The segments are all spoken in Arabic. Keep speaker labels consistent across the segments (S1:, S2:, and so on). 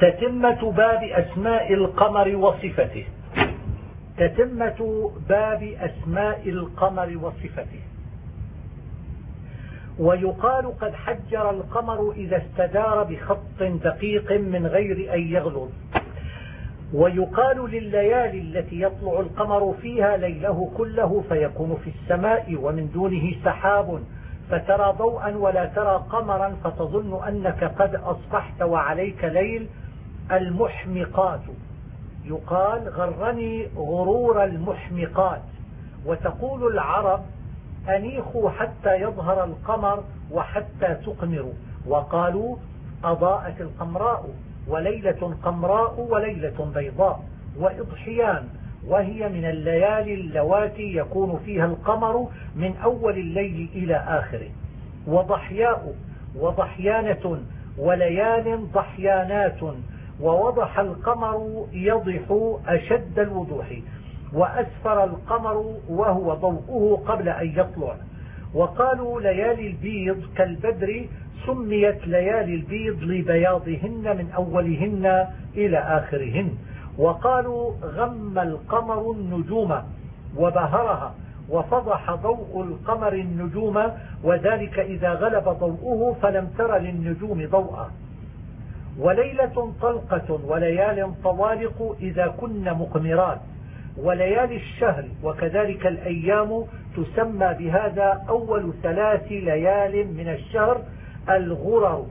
S1: تتمة باب أسماء القمر وصفته. تتمة باب أسماء القمر وصفته. ويقال قد حجر القمر إذا استدار بخط دقيق من غير أن يغلظ. ويقال لليالي التي يطلع القمر فيها ليله كله فيكون في السماء ومن دونه سحاب فترى ضوءا ولا ترى قمرا فتظن أنك قد أصبحت وعليك ليل. المحمقات يقال غرني غرور المحمقات. وتقول العرب أنيخوا حتى يظهر القمر وحتى تقمروا. وقالوا أضاءت القمراء وليلة قمراء وليلة بيضاء. وإضحيان وهي من الليالي اللواتي يكون فيها القمر من أول الليل إلى آخره. وضحياء وضحيانة وليال ضحيانات. ووضح القمر يضح أشد الوضوح وأسفر القمر وهو ضوءه قبل أن يطلع. وقالوا ليالي البيض كالبدر سميت ليالي البيض لبياضهن من أولهن إلى آخرهن. وقالوا غم القمر النجوم وبهرها وفضح ضوء القمر النجوم وذلك إذا غلب ضوءه فلم تر للنجوم ضوءا. وليلة طلقة وليال طوالق إذا كن مقمرات. وليالي الشهر وكذلك الأيام تسمى بهذا أول 3 ليال من الشهر الغرر.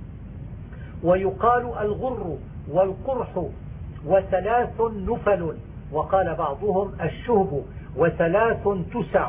S1: ويقال الغر والقرح و3 نفل. وقال بعضهم الشهب و3 تسع.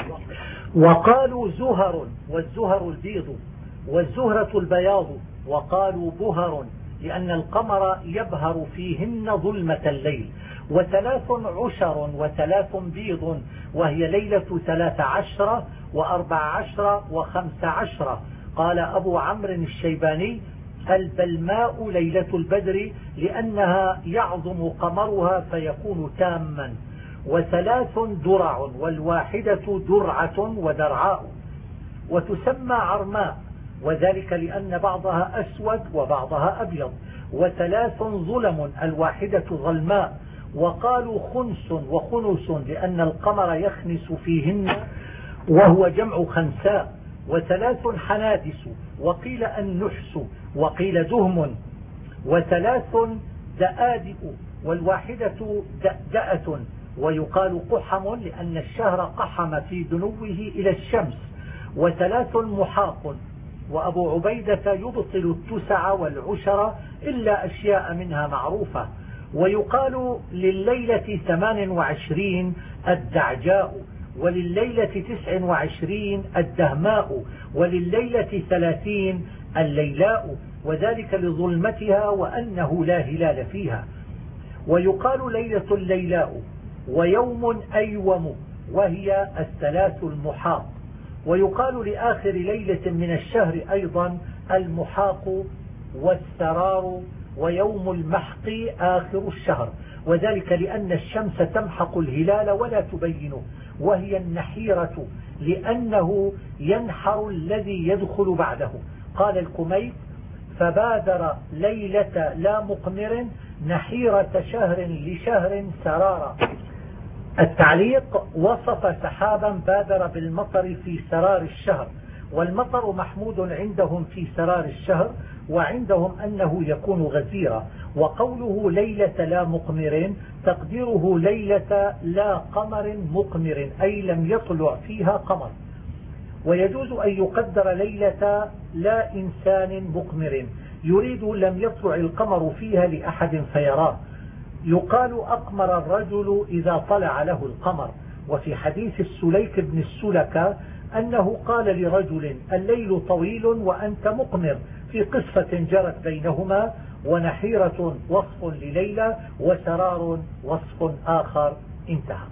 S1: وقالوا زهر والزهر البيض والزهرة البياض. وقالوا بهر لأن القمر يبهر فيهن ظلمة الليل. و3 عشر و3 بيض وهي ليلة 13 و14 و15. قال أبو عمرو الشيباني البلماء ليلة البدر لأنها يعظم قمرها فيكون تاما. و3 درع والواحدة درعة ودرعاء. وتسمى عرماء وذلك لأن بعضها أسود وبعضها أبيض. و3 ظلم الواحدة ظلماء. وقالوا خنس وخنس لأن القمر يخنس فيهن وهو جمع خنساء. و3 حنادس وقيل النحس وقيل دهم. و3 دآدئ والواحدة دأدأة. ويقال قحم لأن الشهر قحم في دنوه إلى الشمس. و3 محاق. وأبو عبيدة يبطل 9 والعشر إلا أشياء منها معروفة. ويقال لليلة 28 الدعجاء ولليلة 29 الدهماء ولليلة 30 الليلاء وذلك لظلمتها وأنه لا هلال فيها. ويقال ليلة الليلاء ويوم أيوم وهي 3 المحاق. ويقال لآخر ليلة من الشهر أيضا المحاق والسرار ويوم المحق آخر الشهر وذلك لأن الشمس تمحق الهلال ولا تبينه وهي النحيرة لأنه ينحر الذي يدخل بعده. قال الكميت فبادر ليلة لا مقمر نحيرة شهر لشهر سرارا. التعليق وصف سحابا بادر بالمطر في سرار الشهر. والمطر محمود عندهم في سرار الشهر وعندهم أنه يكون غزيرا. وقوله ليلة لا مقمر تقديره ليلة لا قمر مقمر أي لم يطلع فيها قمر. ويجوز أن يقدر ليلة لا إنسان مقمر يريد لم يطلع القمر فيها لأحد فيراه. يقال أقمر الرجل إذا طلع له القمر. وفي حديث السليك بن السلكة أنه قال لرجل الليل طويل وأنت مقمر في قصة جرت بينهما. ونحيرة وصف لليلة وسرار وصف آخر. انتهى.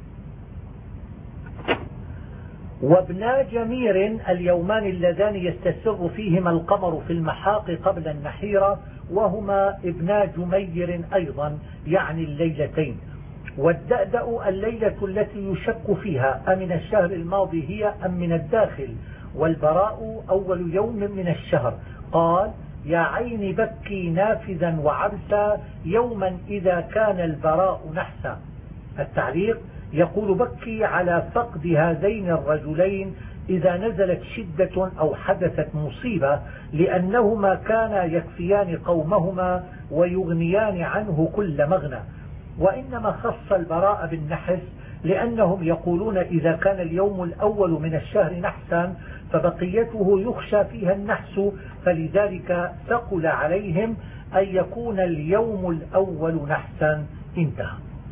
S1: وابنا جمير اليومان اللذان يستسر فيهما القمر في المحاق قبل النحيرة وهما ابنا جمير أيضا يعني الليلتين. والدأدأ الليلة التي يشك فيها أمن الشهر الماضي هي أم من الداخل. والبراء أول يوم من الشهر. قال يا عيني بكي نافذا وعبسا يوما إذا كان البراء نحسا. التعليق يقول بكي على فقد هذين الرجلين إذا نزلت شدة أو حدثت مصيبة، لأنهما كانا يكفيان قومهما ويغنيان عنه كل مغنى. وإنما خص البراء بالنحس لأنهم يقولون إذا كان اليوم الأول من الشهر نحسا فبقيته يخشى فيها النحس، فلذلك ثقل عليهم أن يكون اليوم الأول نحسا. انتهى.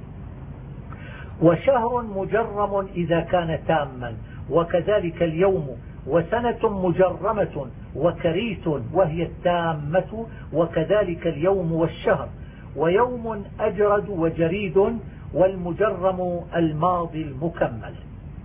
S1: وشهر مجرم إذا كان تاما، وكذلك اليوم، وسنة مجرمة وكريس وهي التامة، وكذلك اليوم والشهر، ويوم أجرد وجريد، والمجرم الماضي المكمل.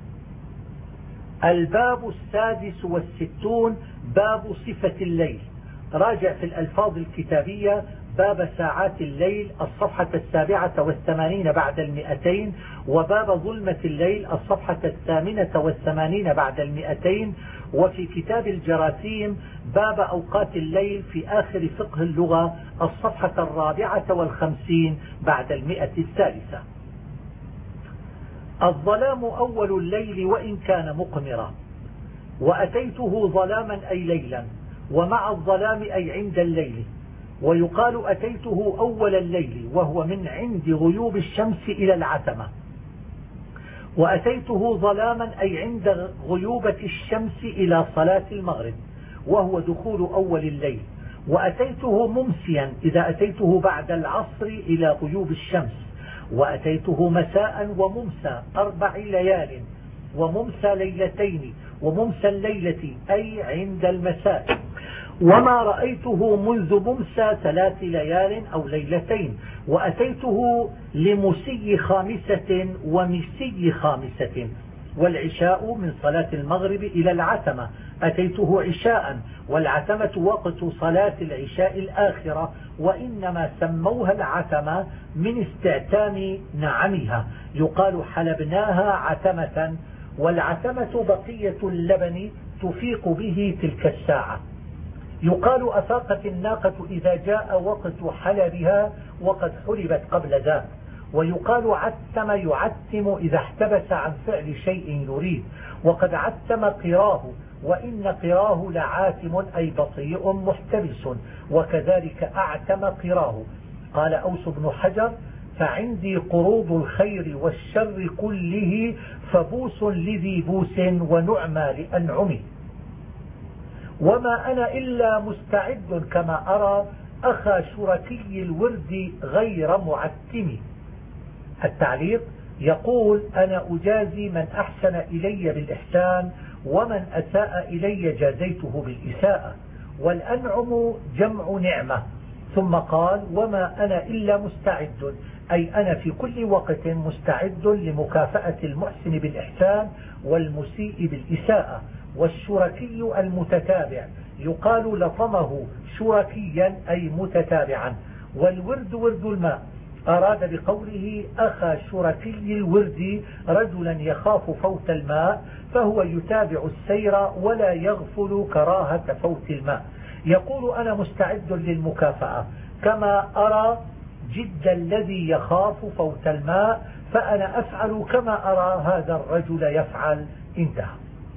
S1: الباب 66 باب صفة الليل. راجع في الألفاظ الكتابية باب ساعات الليل الصفحة 87 بعد 200، وباب ظلمة الليل الصفحة 88 بعد 200، وفي كتاب الجراثيم باب أوقات الليل في آخر فقه اللغة الصفحة 54 بعد 100. الظلام أول الليل وإن كان مقمرا، وأتيته ظلاما أي ليلا، ومع الظلام أي عند الليل. ويقال أتيته أول الليل وهو من عند غيوب الشمس إلى العتمة، وأتيته ظلاما أي عند غيوبة الشمس إلى صلاة المغرب وهو دخول أول الليل. وأتيته ممسيا إذا أتيته بعد العصر إلى غيوب الشمس. وأتيته مساء وممسى 4 ليال، وممسى ليلتين، وممسى الليلة أي عند المساء. وما رأيته منذ ممسى 3 ليال أو ليلتين. وأتيته لمسي 5 ومسي 5، والعشاء من صلاة المغرب إلى العتمة أتيته عشاء، والعتمة وقت صلاة العشاء الآخرة، وإنما سموها العتمة من استعتام نعمها، يقال حلبناها عتمة. والعتمة بقية اللبن تفيق به تلك الساعة. يقال أفاقت الناقة إذا جاء وقت حلبها وقد حلبت قبل ذاك. ويقال عتم يعتم إذا احتبس عن فعل شيء يريد، وقد عتم قراه، وإن قراه لعاتم أي بطيء محتبس، وكذلك أعتم قراه. قال أوس بن حجر: فعندي قروض الخير والشر كله، فبوس لذي بوس ونعمى لأنعمي. وما أنا إلا مستعد كما أرى أخا شركي الورد غير معتم. التعليق يقول: أنا أجازي من أحسن إلي بالإحسان، ومن أساء إلي جازيته بالإساءة. والأنعم جمع نعمة. ثم قال: وما أنا إلا مستعد، أي أنا في كل وقت مستعد لمكافأة المحسن بالإحسان والمسيء بالإساءة. والشركي المتتابع، يقال لطمه شركيا أي متتابعا. والورد ورد الماء، أراد بقوله أخا شركي الورد رجلا يخاف فوت الماء، فهو يتابع السير ولا يغفل كراهة فوت الماء. يقول: أنا مستعد للمكافأة كما أرى جد الذي يخاف فوت الماء، فأنا أفعل كما أرى هذا الرجل يفعل. انتهى.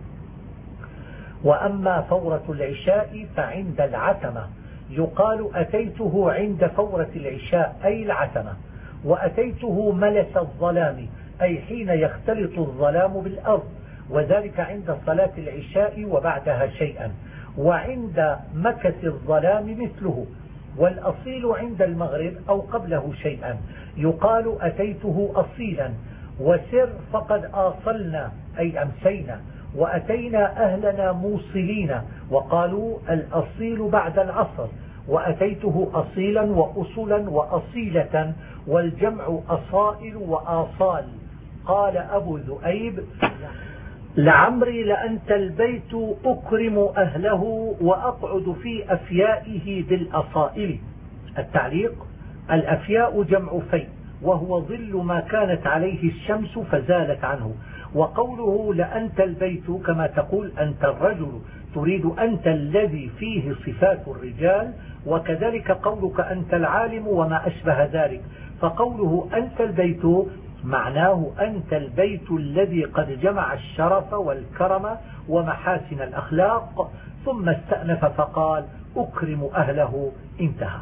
S1: وأما فورة العشاء فعند العتمة، يقال أتيته عند فورة العشاء أي العتمة. وأتيته ملس الظلام أي حين يختلط الظلام بالأرض، وذلك عند صلاة العشاء وبعدها شيئا. وعند مكث الظلام مثله. والأصيل عند المغرب أو قبله شيئا، يقال أتيته أصيلا. وسر فقد آصلنا أي أمسينا، وأتينا أهلنا موصلين، وقالوا الأصيل بعد العصر. وأتيته أصيلا وأصلا وأصيلة، والجمع أصائل وآصال. قال أبو ذؤيب: لعمري لأنت البيت أكرم أهله وأقعد في أفيائه بالأصائل. التعليق: الأفياء جمع في، وهو ظل ما كانت عليه الشمس فزالت عنه. وقوله لأنت البيت كما تقول أنت الرجل، تريد أنت الذي فيه صفات الرجال، وكذلك قولك أنت العالم وما أشبه ذلك. فقوله أنت البيت معناه أنت البيت الذي قد جمع الشرف والكرم ومحاسن الأخلاق، ثم استأنف فقال أكرم أهله، انتهى.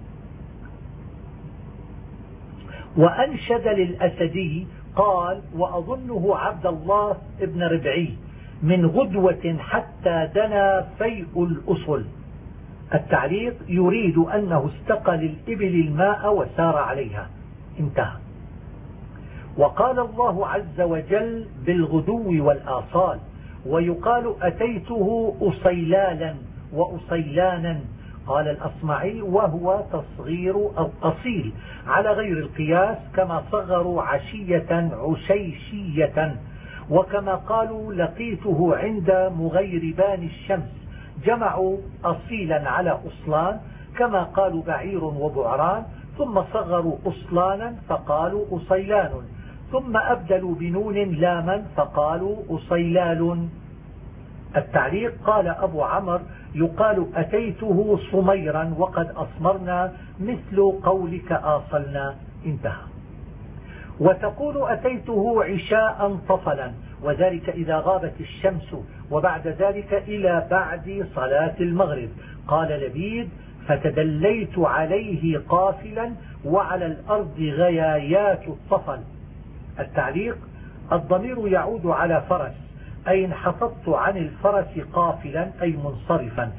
S1: وأنشد للأسدي قال وأظنه عبد الله ابن ربعي من غدوة حتى دنا فيء الأصل. التعليق يريد أنه استقى للإبل الماء وسار عليها، انتهى. وقال الله عز وجل بالغدو والآصال، ويقال أتيته أصيلالا وأصيلانا. قال الأصمعي وهو تصغير الأصيل على غير القياس، كما صغروا عشية عشيشية، وكما قالوا لقيته عند مغيربان الشمس جمعوا أصيلا على أصلان، كما قالوا بعير وبعران، ثم صغروا أصلانا فقالوا أصيلان، ثم أبدلوا بنون لاما فقالوا أصيلال. التعليق قال أبو عمرو يقال أتيته صميرا وقد أصمرنا مثل قولك آصلنا، انتهى. وتقول أتيته عشاء طفلا، وذلك إذا غابت الشمس، وبعد ذلك إلى بعد صلاة المغرب. قال لبيد فتدليت عليه قافلا وعلى الأرض غيايات الطفل. التعليق الضمير يعود على فرس، أي انحططت عن الفرس قافلا أي منصرفا.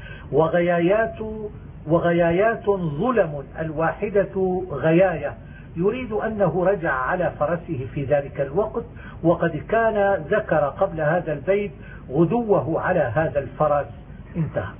S1: وغيايات ظلم، الواحدة غياية، يريد أنه رجع على فرسه في ذلك الوقت، وقد كان ذكر قبل هذا البيت غدوه على هذا الفرس، انتهى.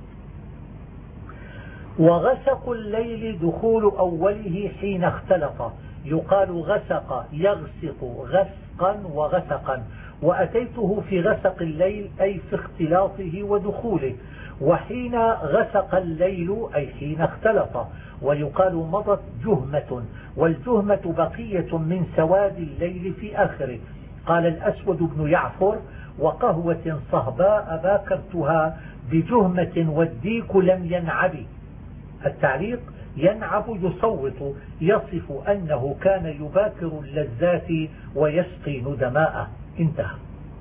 S1: وغسق الليل دخول أوله حين اختلط، يقال غسق يغسق غسقا وغسقا، وأتيته في غسق الليل أي في اختلاطه ودخوله، وحين غسق الليل أي حين اختلط. ويقال مضت جهمة، والجهمة بقية من سواد الليل في آخره. قال الأسود بن يعفر وقهوة صهباء باكرتها بجهمة والديك لم ينعب. التعليق ينعب يصوت، يصف أنه كان يباكر اللذات ويسقي ندماءه، انتهى.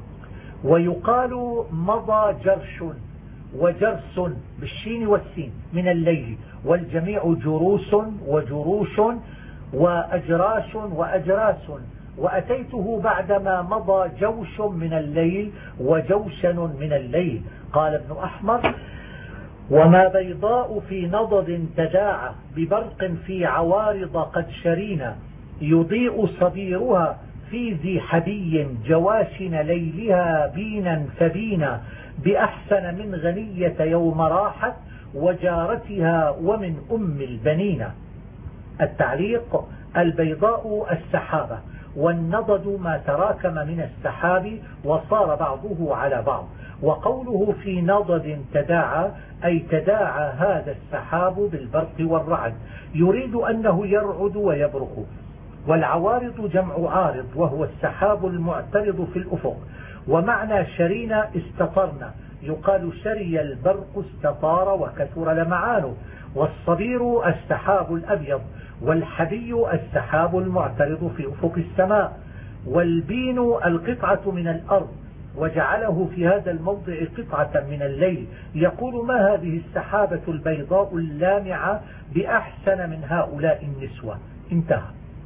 S1: ويقال مضى جرش وجرس بالشين والسين من الليل، والجميع جروس وجروش وأجراش وأجراس. وأتيته بعدما مضى جوش من الليل وجوشن من الليل. قال ابن أحمر وما بيضاء في نضد تداعى ببرق في عوارض قد شرينا، يضيء صبيرها في ذي حبي جواشن ليلها بينا فبينا، بأحسن من غنية يوم راحت وجارتها ومن أم البنين. التعليق البيضاء السحابة، والنضد ما تراكم من السحاب وصار بعضه على بعض. وقوله في نضد تداعى أي تداعى هذا السحاب بالبرق والرعد، يريد أنه يرعد ويبرق. والعوارض جمع عارض، وهو السحاب المعترض في الأفق. ومعنى شرينا استطرنا، يقال شري البرق استطار وكثر لمعانه. والصبير السحاب الأبيض، والحبي السحاب المعترض في أفق السماء. والبين القطعة من الأرض، وجعله في هذا الموضع قطعة من الليل. يقول ما هذه السحابة البيضاء اللامعة بأحسن من هؤلاء النسوة، انتهى.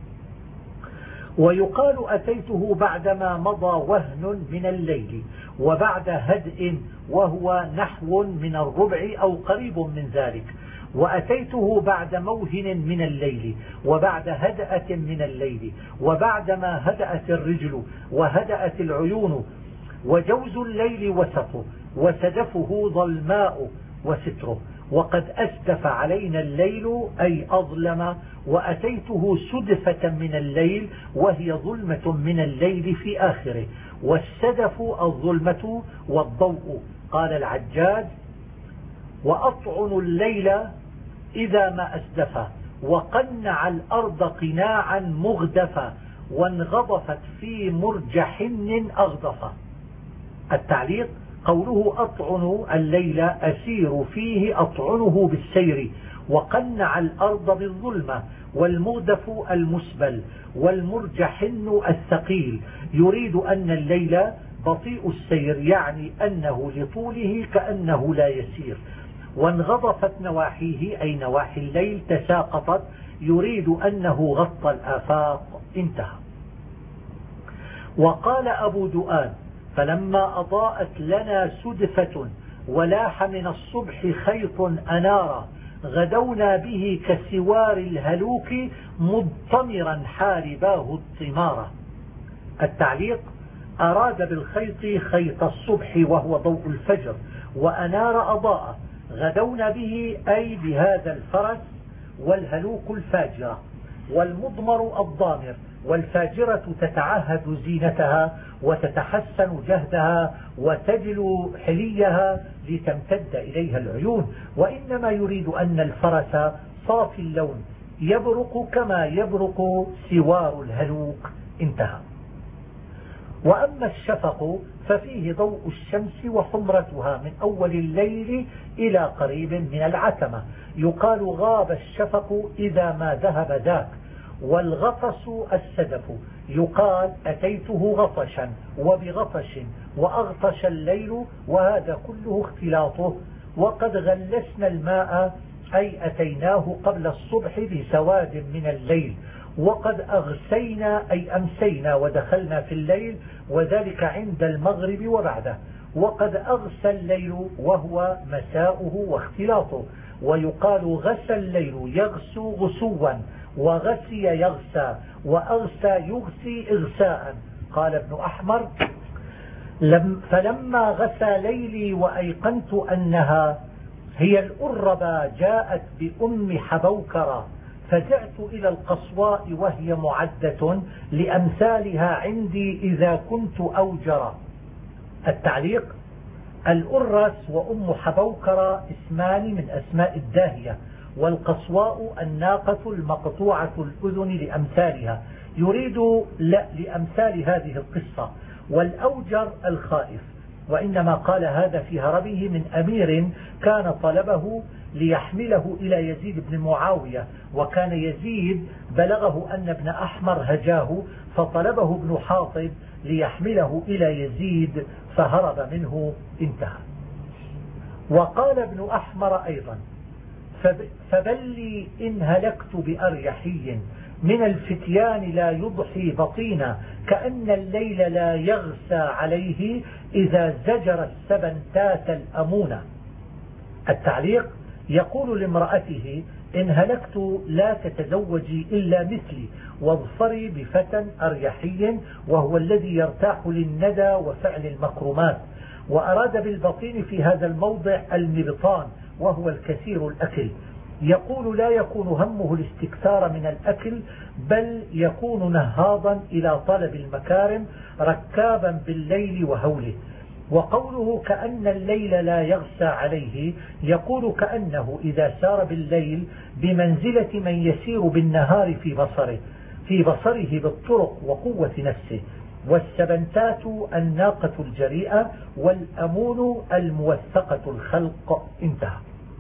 S1: ويقال أتيته بعدما مضى وهن من الليل، وبعد هدء وهو نحو من الربع أو قريب من ذلك. وأتيته بعد موهن من الليل، وبعد هدأة من الليل، وبعدما هدأت الرجل وهدأت العيون. وجوز الليل وسطه، وسدفه ظلماء وستره. وقد أسدف علينا الليل أي أظلم، وأتيته سدفة من الليل وهي ظلمة من الليل في آخره. والسدف الظلمة والضوء. قال العجاج وأطعن الليل إذا ما أسدف، وقنع الأرض قناعا مغدفا، وانغضفت في مرجحن أغضفة. التعليق: قوله أطعن الليل أسير فيه أطعنه بالسير، وقنع الأرض بالظلمة، والمغدف المسبل، والمرجحن الثقيل، يريد أن الليل بطيء السير، يعني أنه لطوله كأنه لا يسير. وانغضفت نواحيه أي نواحي الليل تساقطت، يريد أنه غطى الآفاق. انتهى. وقال أبو دؤاد: فلما أضاءت لنا سدفة ولاح من الصبح خيط أنارا، غدونا به كسوار الهلوك مضطمرا حارباه الطمارة. التعليق: أراد بالخيط خيط الصبح وهو ضوء الفجر، وأنار أضاء. غدونا به أي بهذا الفرس، والهلوك الفاجرة، والمضمر الضامر، والفاجرة تتعهد زينتها وتتحسن جهدها وتجلو حليها لتمتد إليها العيون، وإنما يريد أن الفرس صافي اللون يبرق كما يبرق سوار الهلوك. انتهى. وأما الشفق ففيه ضوء الشمس وحمرتها من أول الليل إلى قريب من العتمة، يقال غاب الشفق إذا ما ذهب ذاك. والغطس السدف، يقال أتيته غطشا وبغطش وأغطش الليل، وهذا كله اختلاطه. وقد غلسنا الماء أي أتيناه قبل الصبح بسواد من الليل. وقد أغسينا أي أمسينا ودخلنا في الليل، وذلك عند المغرب وبعده. وقد أغسى الليل وهو مساؤه واختلاطه، ويقال غسى الليل يغسو غسوا، وغسي يغسى، وأغسى يغسي إغساء. قال ابن أحمر: فلما غسى ليلي وأيقنت أنها هي الأربى جاءت بأم حبوكرة، فجئت إلى القصواء وهي معدة لأمثالها عندي إذا كنت أوجر. التعليق: الأرس وأم حبوكرة اسمان من أسماء الداهية، والقصواء الناقة المقطوعة الأذن لأمثالها، يريد لأمثال هذه القصة. والأوجر الخائف، وإنما قال هذا في هربه من أمير كان طلبه ليحمله إلى يزيد بن معاوية، وكان يزيد بلغه أن ابن أحمر هجاه، فطلبه ابن حاطب ليحمله إلى يزيد فهرب منه. انتهى. وقال ابن أحمر أيضا: فبلي إن هلكت بأريحي من الفتيان لا يضحي بطينا، كأن الليل لا يغسى عليه إذا زجر السبنتات الأمونة. التعليق: يقول لامرأته: إن هلكت لا تتزوجي إلا مثلي، واظفري بفتى أريحي، وهو الذي يرتاح للندى وفعل المكرمات. وأراد بالبطين في هذا الموضع المبطان، وهو الكثير الأكل. يقول: لا يكون همه الاستكثار من الأكل، بل يكون نهاضا إلى طلب المكارم، ركابا بالليل وهوله. وقوله كأن الليل لا يغسى عليه، يقول كأنه إذا سار بالليل بمنزلة من يسير بالنهار في بصره بالطرق وقوة نفسه. والسبنتات الناقة الجريئة، والأمون الموثقة الخلق. انتهى.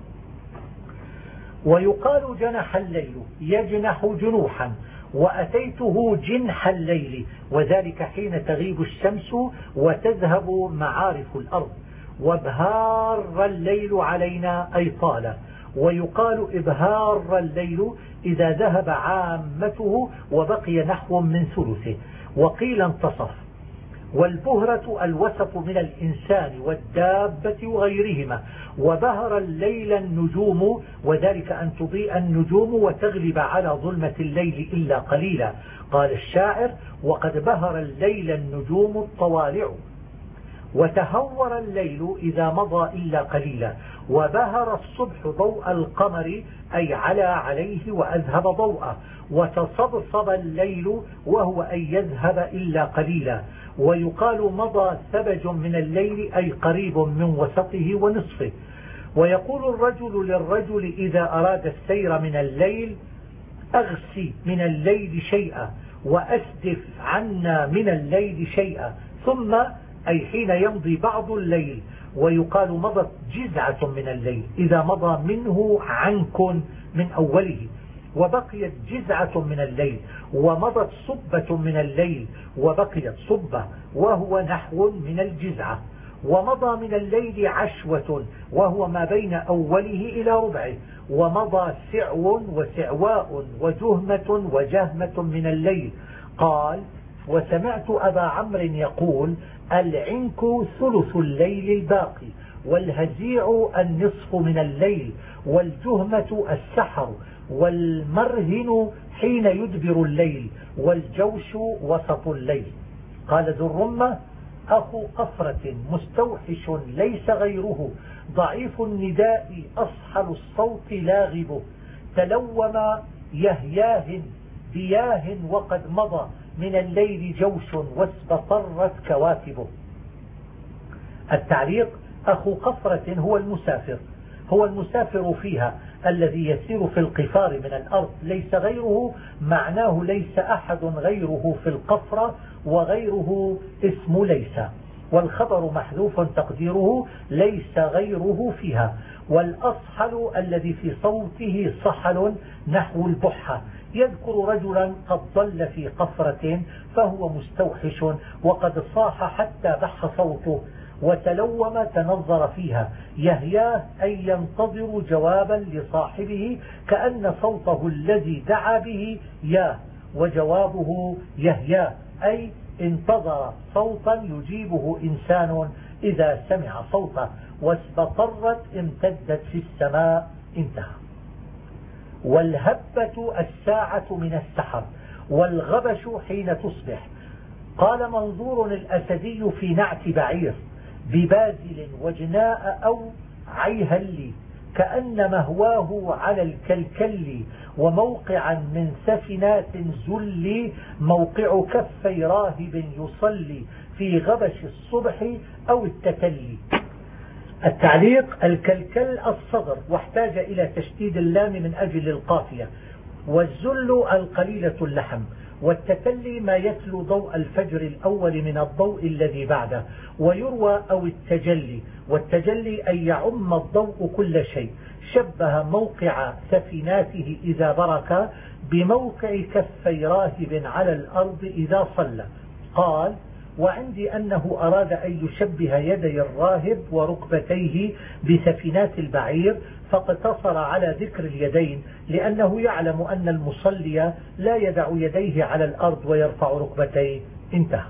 S1: ويقال جنح الليل يجنح جنوحا، وأتيته جنح الليل، وذلك حين تغيب الشمس وتذهب معارف الأرض. وابهار الليل علينا أي طال. ويقال إبهار الليل إذا ذهب عامته وبقي نحو من ثلثه، وقيل انتصف. والبهرة الوسط من الإنسان والدابة وغيرهما. وبهر الليل النجوم، وذلك أن تضيء النجوم وتغلب على ظلمة الليل إلا قليلا. قال الشاعر: وقد بهر الليل النجوم الطوالع. وتهور الليل إذا مضى إلا قليلا. وبهر الصبح ضوء القمر أي على عليه وأذهب ضوءه. وتصبصب الليل وهو أن يذهب إلا قليلا. ويقال مضى ثبج من الليل أي قريب من وسطه ونصفه. ويقول الرجل للرجل إذا أراد السير من الليل: أغسي من الليل شيئا. وأسدف عنا من الليل شيئا، ثم أي حين يمضي بعض الليل ويقال مضت جزعة من الليل إذا مضى منه عنك من أوله، وبقيت جزعة من الليل، ومضت صبة من الليل وبقيت صبة وهو نحو من الجزعة، ومضى من الليل عشوة وهو ما بين أوله إلى ربعه، ومضى سعو وسعواء وجهمة وجهمة من الليل. قال: وسمعت أبا عمرو يقول: العنك ثلث الليل الباقي، والهزيع النصف من الليل، والجهمة السحر، والمرهن حين يدبر الليل، والجوش وسط الليل. قال ذو الرمة: أخو قفرة مستوحش ليس غيره، ضعيف النداء أصحل الصوت لاغبه، تلوم يهياه بياه وقد مضى من الليل جوش واستطرت كواكبه. التعليق: أخو قفرة هو المسافر فيها الذي يسير في القفار من الأرض، ليس غيره معناه ليس أحد غيره في القفرة، وغيره اسم ليس، والخبر محذوف تقديره ليس غيره فيها. والأصحل الذي في صوته صحل نحو البحة، يذكر رجلا قد ضل في قفرة فهو مستوحش وقد صاح حتى بح صوته، وتلوم تنظر فيها. يهياه أي ينتظر جوابا لصاحبه كأن صوته الذي دعا به ياه، وجوابه يهياه أي انتظر صوتا يجيبه إنسان إذا سمع صوته. واستطرت امتدت في السماء. انتهى. والهبة الساعة من السحر، والغبش حين تصبح. قال منظور الأسدي في نعت بعير: ببازل وجناء أو عيهل، كأن مهواه على الكلكل، وموقعا من سفنات زل، موقع كفي راهب يصلي، في غبش الصبح أو التكلي. التعليق: الكلكل الصدر، واحتاج إلى تشديد اللام من أجل القافية. والزل القليلة اللحم، والتكلي ما يتلو ضوء الفجر الأول من الضوء الذي بعده. ويروى أو التجلي، والتجلي أن يعم الضوء كل شيء. شبه موقع سفيناته إذا برك بموقع كفي راهب على الأرض إذا صلى. قال: وعندي أنه أراد أن يشبه يدي الراهب وركبتيه بسفينات البعير، فاقتصر على ذكر اليدين، لأنه يعلم أن المصلي لا يدع يديه على الأرض ويرفع ركبتيه. انتهى.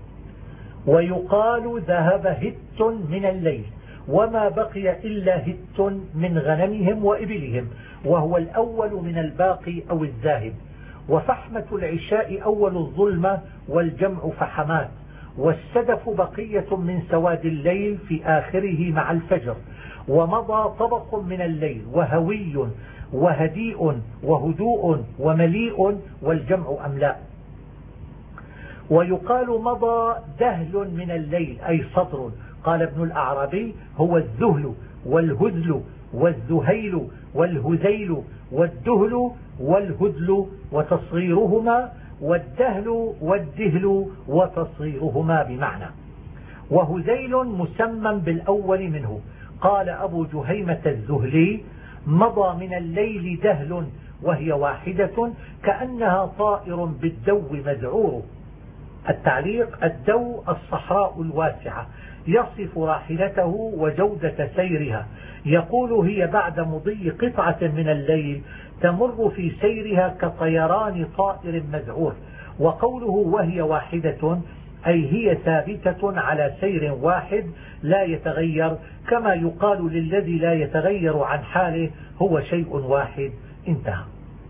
S1: ويقال: ذهب هت من الليل، وما بقي إلا هت من غنمهم وإبلهم، وهو الأول من الباقي أو الذاهب. وفحمة العشاء أول الظلمة، والجمع فحمات. والسدف بقية من سواد الليل في آخره مع الفجر. ومضى طبق من الليل، وهوي وهديء وهدوء ومليء، والجمع أملاء. ويقال: مضى دهل من الليل أي صدر. قال ابن الأعرابي: هو الذهل والهذل والذهيل والهذيل والدهل والهدل وتصغيرهما، والدهل والدهل وتصغيرهما بمعنى. وهذيل مسمى بالأول منه. قال أبو جهيمة الذهلي: مضى من الليل دهل، وهي واحدة كأنها طائر بالدو مذعور. التعليق: الدو الصحراء الواسعة، يصف راحلته وجودة سيرها. يقول: هي بعد مضي قطعة من الليل تمر في سيرها كطيران طائر مذعور. وقوله وهي واحدة أي هي ثابتة على سير واحد لا يتغير، كما يقال للذي لا يتغير عن حاله هو شيء واحد. انتهى.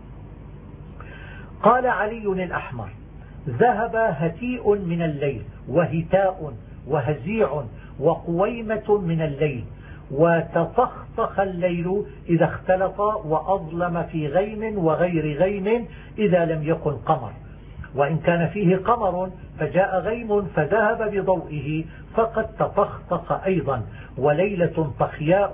S1: قال علي الأحمر: ذهب هتيء من الليل، وهتاء وهزيع وقويمة من الليل. وتطخطخ الليل إذا اختلط، وأظلم في غيم وغير غيم إذا لم يكن قمر. وإن كان فيه قمر فجاء غيم فذهب بضوئه فقد تطخطخ أيضا. وليلة طخياء،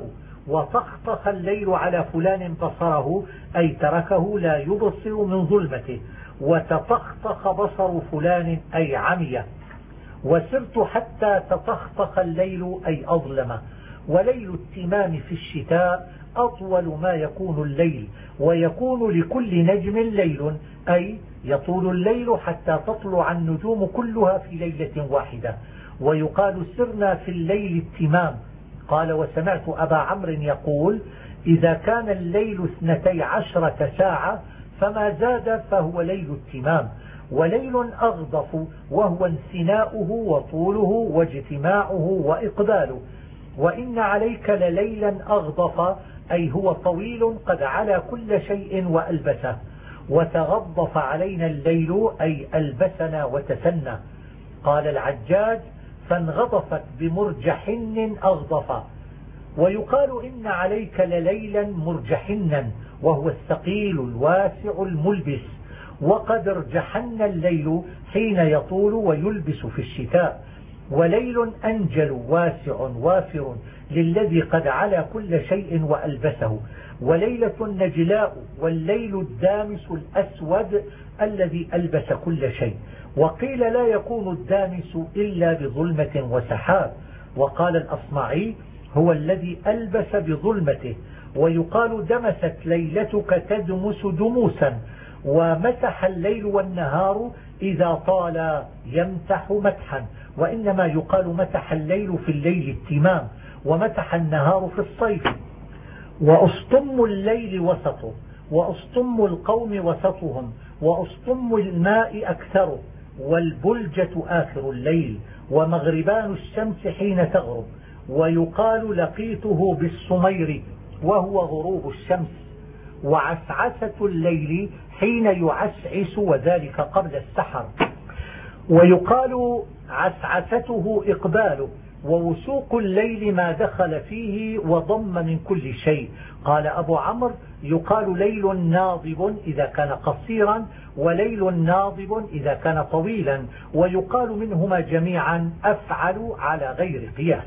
S1: وطخطخ الليل على فلان بصره أي تركه لا يبصر من ظلمته، وتطخطخ بصر فلان أي عمي. وسرت حتى تطخطخ الليل أي أظلم. وليل التمام في الشتاء أطول ما يكون الليل، ويكون لكل نجم ليل، أي يطول الليل حتى تطلع النجوم كلها في ليلة واحدة. ويقال سرنا في الليل التمام. قال وسمعت أبا عمرو يقول إذا كان الليل 12 ساعة فما زاد فهو ليل التمام. وليل أغضف وهو انثناؤه وطوله واجتماعه وإقباله. وإن عليك لليلا أغضف أي هو طويل قد علا كل شيء وألبسه. وتغضف علينا الليل أي ألبسنا وتسنى. قال العجاج فانغضفت بمرجحن أغضف. ويقال إن عليك لليلا مرجحنا وهو الثقيل الواسع الملبس. وقد ارجحن الليل حين يطول ويلبس في الشتاء. وليل أنجل واسع وافر للذي قد علا كل شيء وألبسه. وليلة نجلاء والليل الدامس الأسود الذي ألبس كل شيء. وقيل لا يكون الدامس إلا بظلمة وسحاب. وقال الأصمعي هو الذي ألبس بظلمته. ويقال دمست ليلتك تدمس دموسا. ومسح الليل والنهار إذا طال يمتح متحا. وإنما يقال متح الليل في الليل التمام، ومتح النهار في الصيف. وأسطم الليل وسطه، وأسطم القوم وسطهم، وأسطم الماء أكثره، والبلجة آخر الليل، ومغربان الشمس حين تغرب. ويقال لقيته بالصمير وهو غروب الشمس. وعسعسة الليل حين يعسعس وذلك قبل السحر. ويقال عسعسته إقباله. ووسوق الليل ما دخل فيه وضم من كل شيء. قال أبو عمرو يقال ليل ناضب إذا كان قصيرا، وليل ناضب إذا كان طويلا. ويقال منهما جميعا أفعل على غير قياس.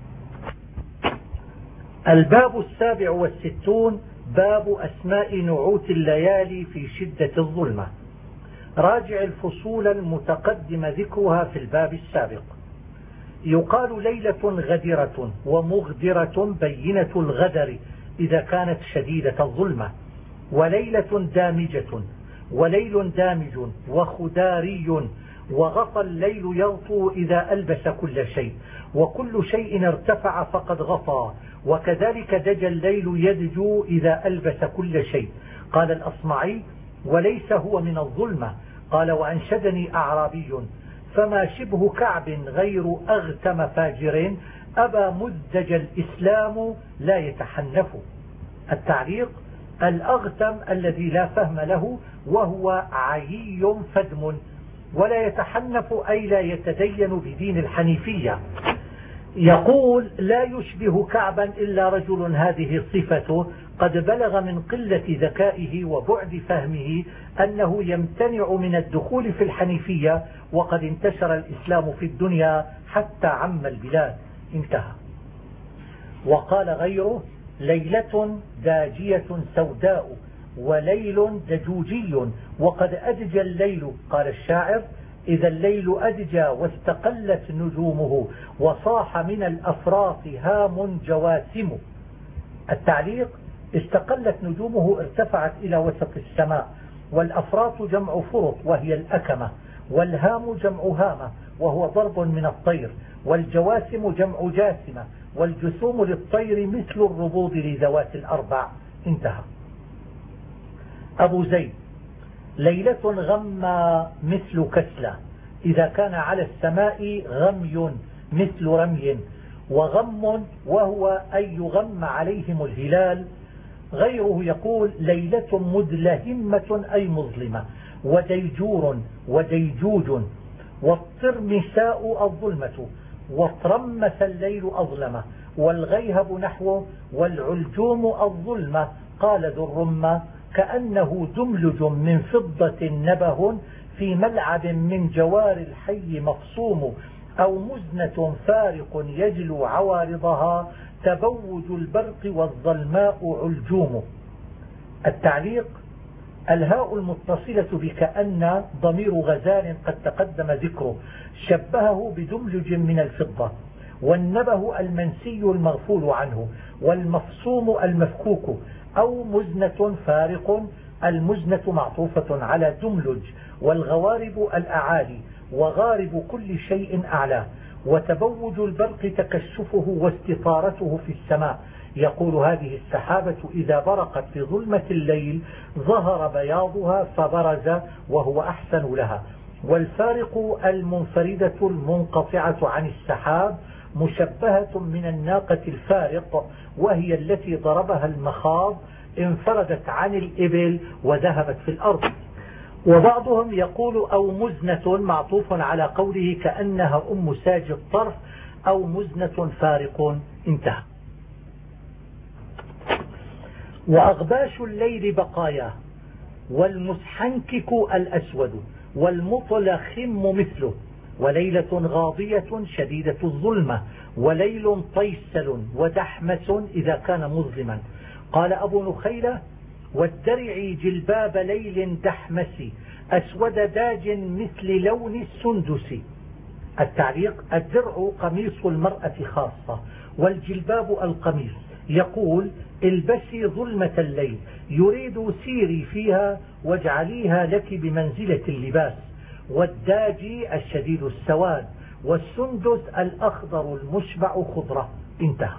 S1: الباب 67 باب أسماء نعوت الليالي في شدة الظلمة. راجع الفصول المتقدم ذكرها في الباب السابق. يقال ليلة غدرة ومغدرة بينة الغدر إذا كانت شديدة الظلمة. وليلة دامجة، وليل دامج وخداري. وغطى الليل يغطو إذا ألبس كل شيء، وكل شيء ارتفع فقد غطى. وكذلك دجى الليل يدجو إذا ألبس كل شيء. قال الأصمعي وليس هو من الظلمة. قال وأنشدني أعرابي فما شبه كعب غير أغتم فاجر أبى مزدج الإسلام لا يتحنف. التعليق الأغتم الذي لا فهم له وهو عيي فدم، ولا يتحنف أي لا يتدين بدين الحنيفية. يقول لا يشبه كعبا إلا رجل هذه صفته قد بلغ من قلة ذكائه وبعد فهمه أنه يمتنع من الدخول في الحنيفية، وقد انتشر الإسلام في الدنيا حتى عم البلاد. انتهى. وقال غيره ليلة داجية سوداء وليل دجوجي وقد أدجى الليل. قال الشاعر إذا الليل أدجى واستقلت نجومه وصاح من الأفراط هام جواسم. التعليق استقلت نجومه ارتفعت إلى وسط السماء. والأفراط جمع فرط وهي الأكمة، والهام جمع هامة وهو ضرب من الطير، والجواسم جمع جاسمة، والجسوم للطير مثل الربوض لذوات الأربع. انتهى. أبو زيد ليلة غم مثل كسلة إذا كان على السماء غمي مثل رمي. وغم وهو أن يغم عليهم الهلال. غيره يقول ليلة مدلهمة أي مظلمة. وديجور وديجوج. والطرمساء الظلمة. وطرمس الليل أظلمة. والغيهب نحوه. والعلجوم الظلمة. قال ذو الرمة كأنه دملج من فضة نبه في ملعب من جوار الحي مفصوم. أو مزنة فارق يجلو عوارضها تبوج البرق والظلماء علجومه. التعليق: الهاء المتصلة بكأن ضمير غزال قد تقدم ذكره، شبهه بدملج من الفضة. والنبه المنسي المغفول عنه، والمفصوم المفكوك، أو مزنة فارق. المزنة معطوفة على دملج. والغوارب الأعالي، وغارب كل شيء أعلاه. وتبوج البرق تكشفه واستطارته في السماء. يقول: هذه السحابة إذا برقت في ظلمة الليل ظهر بياضها فبرز وهو أحسن لها. والفارق المنفردة المنقطعة عن السحاب مشبهة من الناقة الفارق، وهي التي ضربها المخاض، انفردت عن الإبل وذهبت في الأرض. وبعضهم يقول: أو مزنة معطوف على قوله كأنها أم ساج الطرف، أو مزنة فارق. انتهى. وأغباش الليل بقاياه، والمسحنكك الأسود، والمطلخم مثله، وليلة غاضية شديدة الظلمة، وليل طيسل ودحمة إذا كان مظلما. قال أبو نخيلة: والدرع جلباب ليل دحمس، أسود داج مثل لون السندس. التعليق: الدرع قميص المرأة خاصة، والجلباب القميص. يقول: البسي ظلمة الليل، يريد سيري فيها واجعليها لك بمنزلة اللباس. والداجي الشديد السواد، والسندس الأخضر المشبع خضرة. انتهى.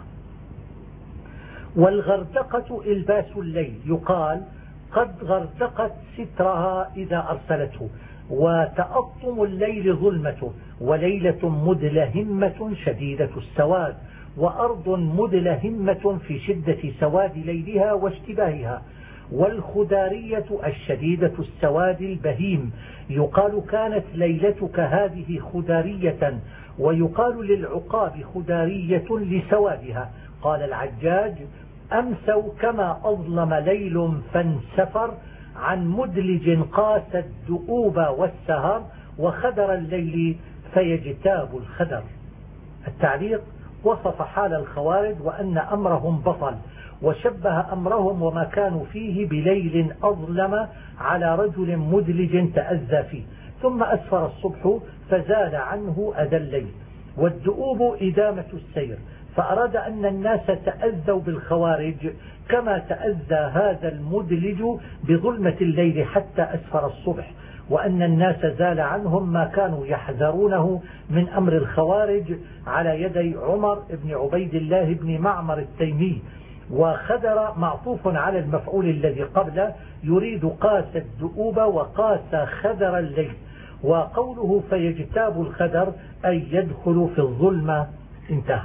S1: والغردقة إلباس الليل، يقال: قد غردقت سترها إذا أرسلته. وتأطم الليل ظلمته، وليلة مدلهمة شديدة السواد، وأرض مدلهمة في شدة سواد ليلها واشتباهها. والخدارية الشديدة السواد البهيم، يقال: كانت ليلتك هذه خدارية. ويقال للعقاب خدارية لسوادها. قال العجاج: أمسوا كما أظلم ليل فانسفر، عن مدلج قاس الدؤوب والسهر، وخدر الليل فيجتاب الخدر. التعليق: وصف حال الخوارج وأن أمرهم بطل، وشبه أمرهم وما كانوا فيه بليل أظلم على رجل مدلج تأذى فيه، ثم أسفر الصبح فزال عنه أذى الليل. والدؤوب إدامة السير، فأراد أن الناس تأذوا بالخوارج كما تأذى هذا المدلج بظلمة الليل حتى أسفر الصبح، وأن الناس زال عنهم ما كانوا يحذرونه من أمر الخوارج على يدي عمر بن عبيد الله بن معمر التيمي. وخدر معطوف على المفعول الذي قبله، يريد قاس الدؤوب وقاس خدر الليل. وقوله فيجتاب الخدر أي يدخل في الظلمة. انتهى.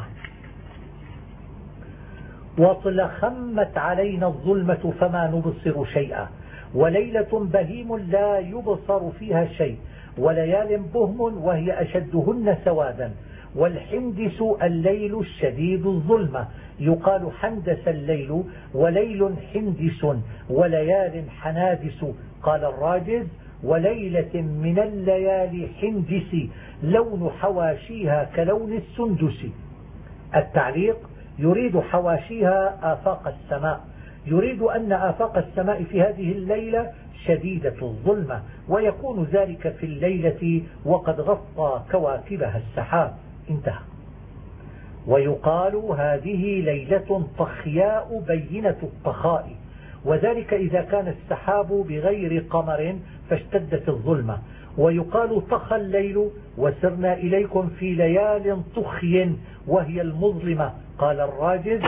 S1: وطلخمت علينا الظلمة فما نبصر شيئا، وليلة بهيم لا يبصر فيها شيء، وليال بهم وهي أشدهن سوادا. والحندس الليل الشديد الظلمة، يقال حندس الليل، وليل حندس، وليال حنادس. قال الراجز: وليلة من الليالي حندس، لون حواشيها كلون السندس. التعليق: يريد حواشيها آفاق السماء، يريد أن آفاق السماء في هذه الليلة شديدة الظلمة، ويكون ذلك في الليلة وقد غطى كواكبها السحاب. انتهى. ويقال: هذه ليلة طخياء بينة الطخاء، وذلك إذا كان السحاب بغير قمر فاشتدت الظلمة. ويقال: طخى الليل وسرنا إليكم في ليال طخي، وهي المظلمة. قال الراجز: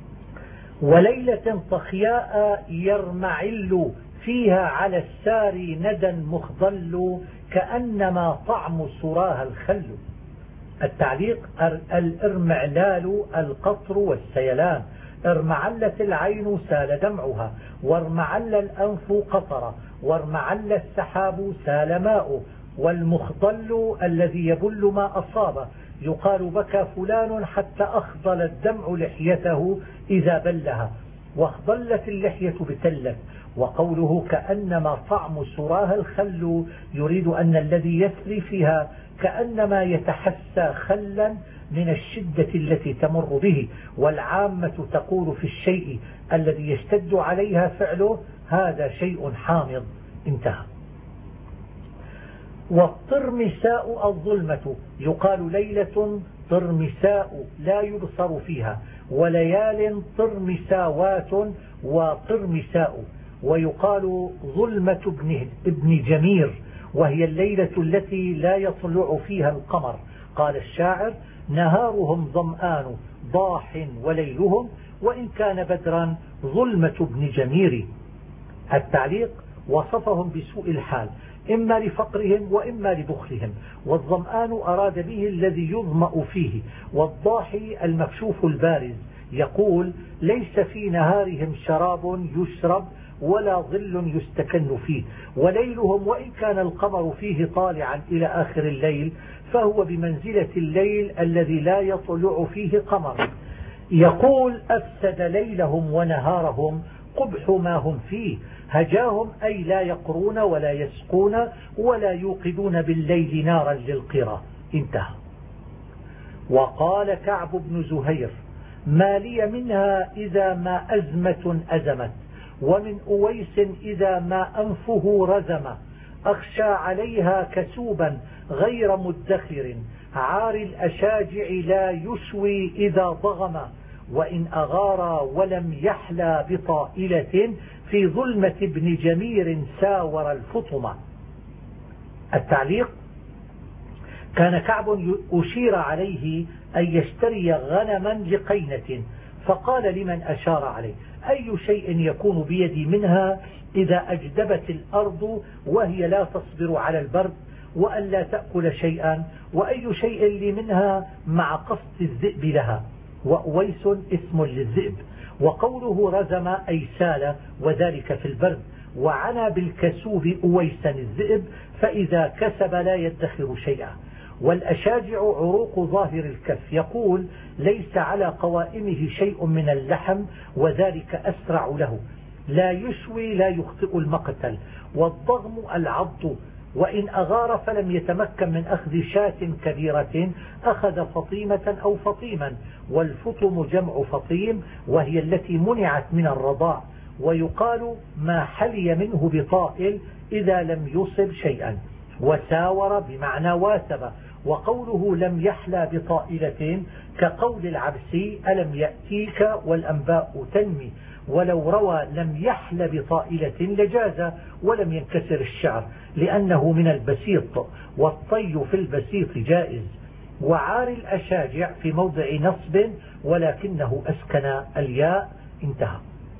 S1: وليلة طخياء يرمعل، فيها على السار ندى مخضل، كأنما طعم سراها الخل. التعليق: الارمعلال القطر والسيلان، ارمعلت العين سال دمعها، وارمعل الأنف قطر، وارمعل السحاب سال ماء. والمخضل الذي يبل ما أصابه، يقال: بكى فلان حتى أخضل الدمع لحيته إذا بلها، واخضلت اللحية بتلت. وقوله كأنما طعم سراها الخل، يريد أن الذي يسري فيها كأنما يتحسى خلا من الشدة التي تمر به، والعامة تقول في الشيء الذي يشتد عليها فعله هذا شيء حامض. انتهى. والطرمساء الظلمة، يقال ليلة طرمساء لا يبصر فيها، وليال طرمساوات وطرمساء. ويقال ظلمة ابن جمير، وهي الليلة التي لا يطلع فيها القمر. قال الشاعر: نهارهم ظمآن ضاح وليلهم، وإن كان بدرا ظلمة ابن جمير. التعليق: وصفهم بسوء الحال، إما لفقرهم وإما لبخلهم. والظمآن أراد به الذي يظمأ فيه، والضاحي المكشوف البارز. يقول: ليس في نهارهم شراب يشرب ولا ظل يستكن فيه. وليلهم وإن كان القمر فيه طالعا إلى آخر الليل فهو بمنزلة الليل الذي لا يطلع فيه قمر. يقول: أفسد ليلهم ونهارهم قبح ما هم فيه، هجاهم أي لا يقرون ولا يسقون ولا يوقدون بالليل نارا للقرى. انتهى. وقال كعب بن زهير: ما لي منها إذا ما أزمة أزمت، ومن أويس إذا ما أنفه رزم، أخشى عليها كسوبا غير مدخر، عار الأشاجع لا يشوي إذا ضغم، وإن أغار ولم يحلى بطائلة، في ظلمة ابن جمير ساور الفطمة. التعليق: كان كعب أشير عليه أن يشتري غنما لقينة، فقال لمن أشار عليه: أي شيء يكون بيدي منها إذا أجدبت الأرض وهي لا تصبر على البرد وأن لا تأكل شيئا، وأي شيء لي منها مع قصد الذئب لها. وأويس اسم للذئب. وقوله رزم أي سال، وذلك في البرد. وعنى بالكسوب أويسا الذئب، فإذا كسب لا يدخر شيئا. والأشاجع عروق ظاهر الكف. يقول: ليس على قوائمه شيء من اللحم، وذلك أسرع له. لا يشوي لا يخطئ المقتل. والضغم العض. وإن أغار فلم يتمكن من أخذ شاة كبيرة أخذ فطيمة أو فطيما. والفطم جمع فطيم، وهي التي منعت من الرضاع. ويقال: ما حلي منه بطائل إذا لم يصب شيئا. وساور بمعنى واسب. وقوله لم يحلى بطائلة كقول العبسي: ألم يأتيك والأنباء تنمي. ولو روى لم يحل بطائلة لجاز ولم ينكسر الشعر، لأنه من البسيط، والطي في البسيط جائز. وعار الأشاجع في موضع نصب، ولكنه أسكن الياء. انتهى.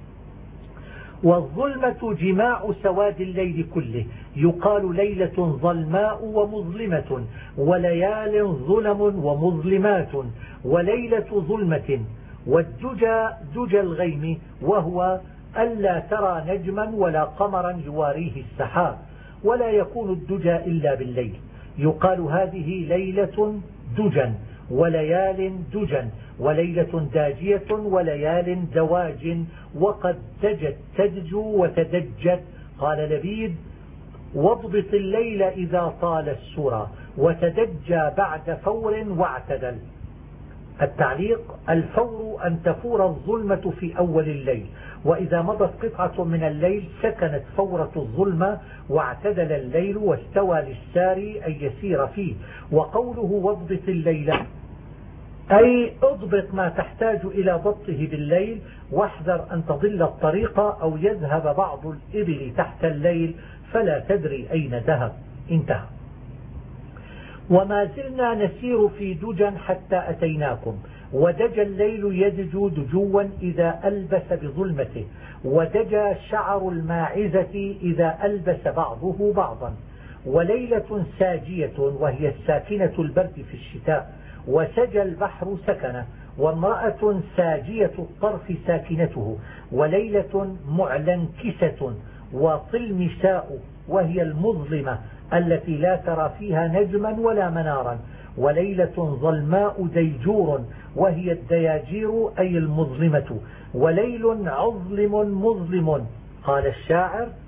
S1: والظلمة جماع سواد الليل كله، يقال ليلة ظلماء ومظلمة، وليال ظلم ومظلمات، وليلة ظلمة. والدجى دجى الغيم، وهو ألا ترى نجما ولا قمرا يواريه السحاب، ولا يكون الدجى إلا بالليل. يقال هذه ليلة دجا، وليال دجا، وليلة داجية، وليال دواج، وقد دجت تدجو وتدجت. قال لبيد: واضبط الليل إذا طال السرى، وتدجى بعد فور واعتدل. التعليق: الفور أن تفور الظلمة في أول الليل، وإذا مضت قطعة من الليل سكنت فورة الظلمة واعتدل الليل واستوى للساري أن يسير فيه. وقوله واضبط الليل أي اضبط ما تحتاج إلى ضبطه بالليل، واحذر أن تضل الطريق أو يذهب بعض الإبل تحت الليل فلا تدري أين ذهب. انتهى. وما زلنا نسير في دجا حتى أتيناكم، ودجى الليل يدجو دجوا إذا ألبس بظلمته، ودجى شعر الماعزة إذا ألبس بعضه بعضا. وليلة ساجية، وهي الساكنة البرد في الشتاء. وسجى البحر سكنه. وامرأة ساجية الطرف ساكنته. وليلة معلنكسة. وطلمساء، وهي المظلمة التي لا ترى فيها نجما ولا منارا. وليلة ظلماء ديجور، وهي الدياجير أي المظلمة. وليل عظلم مظلم. قال الشاعر: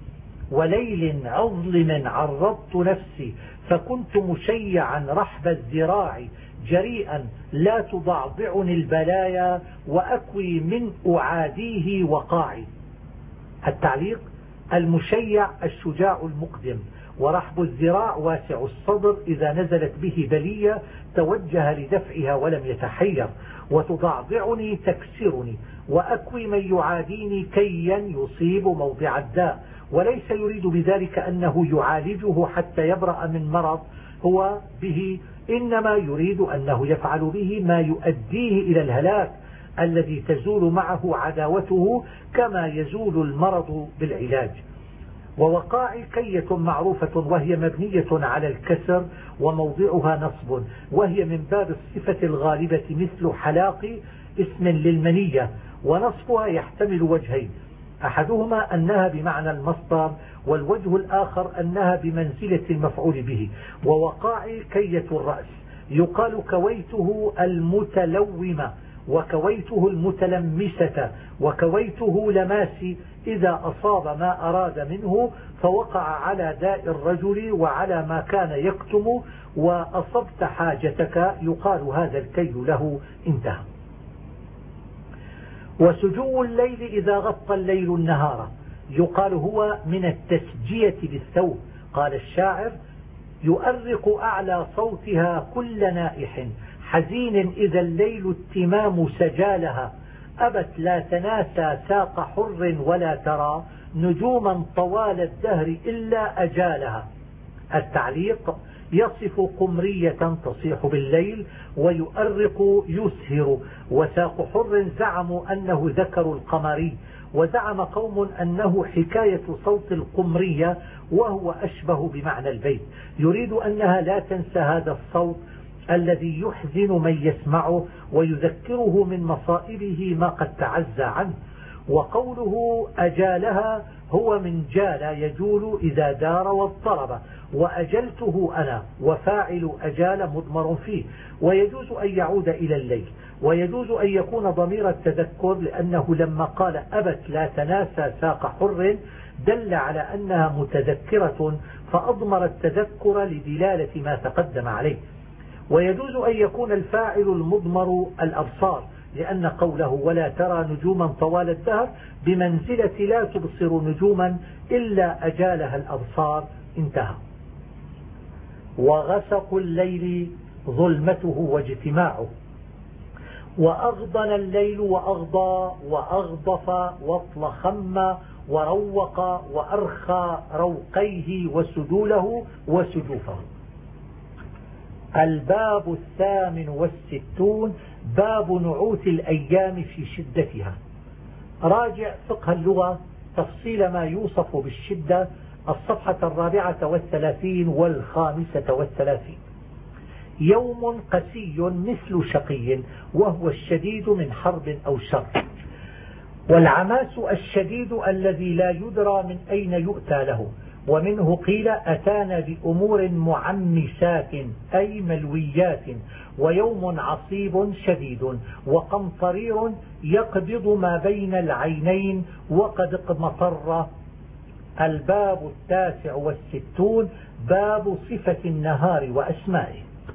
S1: وليل عظلم عرضت نفسي فكنت مشيعا رحب الذراع جريئا لا تضعضعني البلايا وأكوي من أعاديه وقاعي. التعليق: المشيع الشجاع المقدم، ورحب الذراع واسع الصدر إذا نزلت به بلية توجه لدفعها ولم يتحير، وتضعضعني تكسرني، وأكوي من يعاديني كيا يصيب موضع الداء. وليس يريد بذلك أنه يعالجه حتى يبرأ من مرض هو به، إنما يريد أنه يفعل به ما يؤديه إلى الهلاك الذي تزول معه عداوته كما يزول المرض بالعلاج. ووقاعي كية معروفة وهي مبنية على الكسر وموضعها نصب، وهي من باب الصفة الغالبة مثل حلاق اسم للمنية، ونصبها يحتمل وجهين: أحدهما أنها بمعنى المصدر، والوجه الآخر أنها بمنزلة المفعول به. ووقاعي كية الرأس، يقال كويته المتلومة، وكويته المتلمسة، وكويته لماسي إذا أصاب ما أراد منه فوقع على داء الرجل وعلى ما كان يكتم، وأصبت حاجتك يقال هذا الكي له. انتهى. وسجو الليل إذا غطى الليل النهار، يقال هو من التسجية بالثوب. قال الشاعر: يؤرق أعلى صوتها كل نائح حزين إذا الليل التمام سجالها، أبت لا تناسى ساق حر ولا ترى نجوما طوال الدهر إلا أجالها. التعليق: يصف قمرية تصيح بالليل ويؤرق يسهر. وساق حر زعموا أنه ذكر القمري، وزعم قوم أنه حكاية صوت القمرية وهو أشبه بمعنى البيت، يريد أنها لا تنسى هذا الصوت الذي يحزن من يسمعه ويذكره من مصائبه ما قد تعزى عنه. وقوله أجالها هو من جال يجول إذا دار واضطرب، وأجلته أنا، وفاعل أجال مضمر فيه، ويجوز أن يعود إلى الليل، ويجوز أن يكون ضمير التذكر، لأنه لما قال أبت لا تناسى ساق حر دل على أنها متذكرة فأضمر التذكر لدلالة ما تقدم عليه. ويجوز أن يكون الفاعل المضمر الأبصار، لأن قوله ولا ترى نجوما طوال الدهر بمنزلة لا تبصر نجوما إلا أجالها الأبصار. انتهى. وغسق الليل ظلمته واجتماعه، وأغضن الليل وأغضى وأغضف واطلخم وروق وأرخى روقيه وسدوله وسجوفه. الباب 68 باب نعوت الأيام في شدتها. راجع فقه اللغة تفصيل ما يوصف بالشدة، الصفحة 34 و35. يوم قسي مثل شقي، وهو الشديد من حرب أو شر. والعماس الشديد الذي لا يدرى من أين يؤتى له، ومنه قيل أتانا بأمور معمسات أي ملويات، ويوم عصيب شديد، وقمطرير يقبض ما بين العينين وقد اقمطر. الباب 69 باب صفة النهار وأسمائه.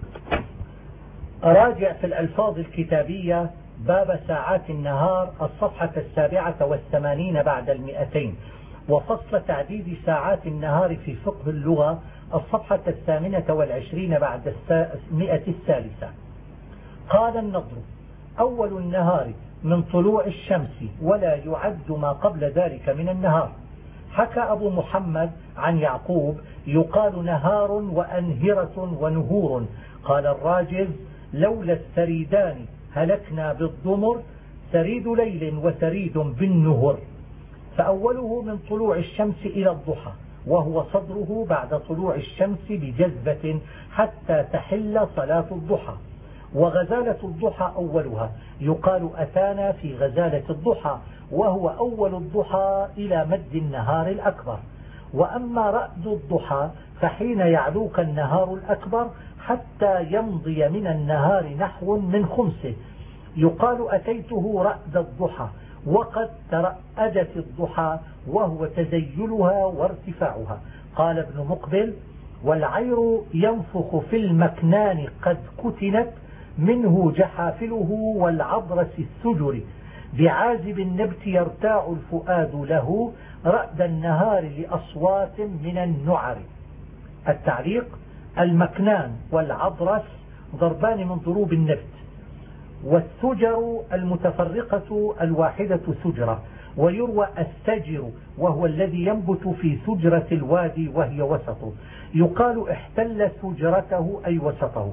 S1: راجع في الألفاظ الكتابية باب ساعات النهار، الصفحة 87 بعد 200، وفصل تعديد ساعات النهار في فقه اللغة، الصفحة 28 بعد 100. قال النضر: أول النهار من طلوع الشمس، ولا يعد ما قبل ذلك من النهار. حكى أبو محمد عن يعقوب: يقال نهار وأنهرة ونهور. قال الراجز: لولا الثريدان هلكنا بالضمر، ثريد ليل وثريد بالنهر. فأوله من طلوع الشمس إلى الضحى، وهو صدره بعد طلوع الشمس بجذبة حتى تحل صلاة الضحى. وغزالة الضحى أولها، يقال أتانا في غزالة الضحى، وهو أول الضحى إلى مد النهار الأكبر. وأما رأد الضحى فحين يعلوك النهار الأكبر حتى يمضي من النهار نحو من خمسه، يقال أتيته رأد الضحى، وقد ترأدت الضحى وهو تزيلها وارتفاعها. قال ابن مقبل: والعير ينفخ في المكنان قد كتنت منه جحافله والعبرس السجر، بعازب النبت يرتاع الفؤاد له رأد النهار لأصوات من النعر. التعليق: المكنان والعبرس ضربان من ضروب النبت، والسجر المتفرقة الواحدة سجرة، ويروى السجر وهو الذي ينبت في سجرة الوادي وهي وسطه، يقال احتل سجرته أي وسطه.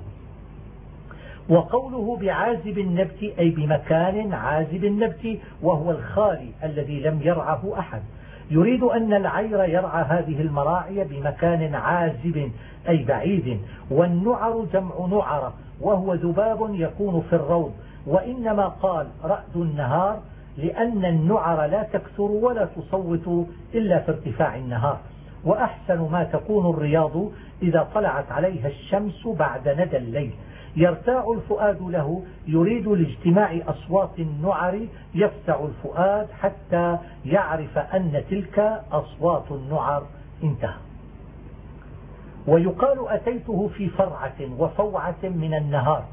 S1: وقوله بعازب النبت أي بمكان عازب النبت وهو الخالي الذي لم يرعه أحد، يريد أن العير يرعى هذه المراعي بمكان عازب أي بعيد. والنعر جمع نعرة وهو ذباب يكون في الروض، وإنما قال رأد النهار لأن النعر لا تكثر ولا تصوت إلا في ارتفاع النهار. وأحسن ما تكون الرياض إذا طلعت عليها الشمس بعد ندى الليل. يرتاع الفؤاد له يريد لاجتماع أصوات النعر يفزع الفؤاد حتى يعرف أن تلك أصوات النعر. انتهى. ويقال أتيته في فرعة وفوعة من النهار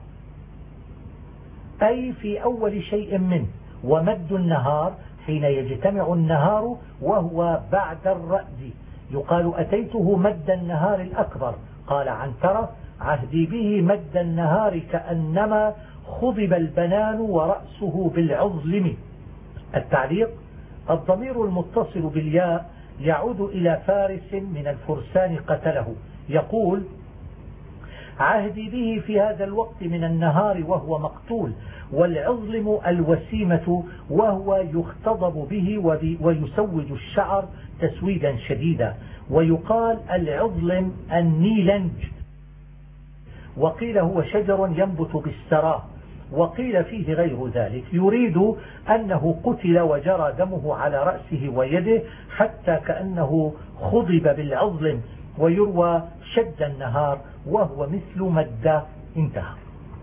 S1: أي في أول شيء منه. ومد النهار حين يجتمع النهار وهو بعد الرأد. يقال أتيته مد النهار الأكبر. قال عنترة: عهدي به مد النهار كأنما خضب البنان ورأسه بالعظلم. التعليق: الضمير المتصل بالياء يعود إلى فارس من الفرسان قتله، يقول: عهدي به في هذا الوقت من النهار وهو مقتول. والعظلم الوسيمة وهو يختضب به ويسود الشعر تسويدا شديدا. ويقال العظلم النيلنج، وقيل هو شجر ينبت بالسراء، وقيل فيه غير ذلك. يريد أنه قتل وجرى دمه على رأسه ويده حتى كأنه خضب بالعظلم. ويروى شد النهار وهو مثل مد. انتهى.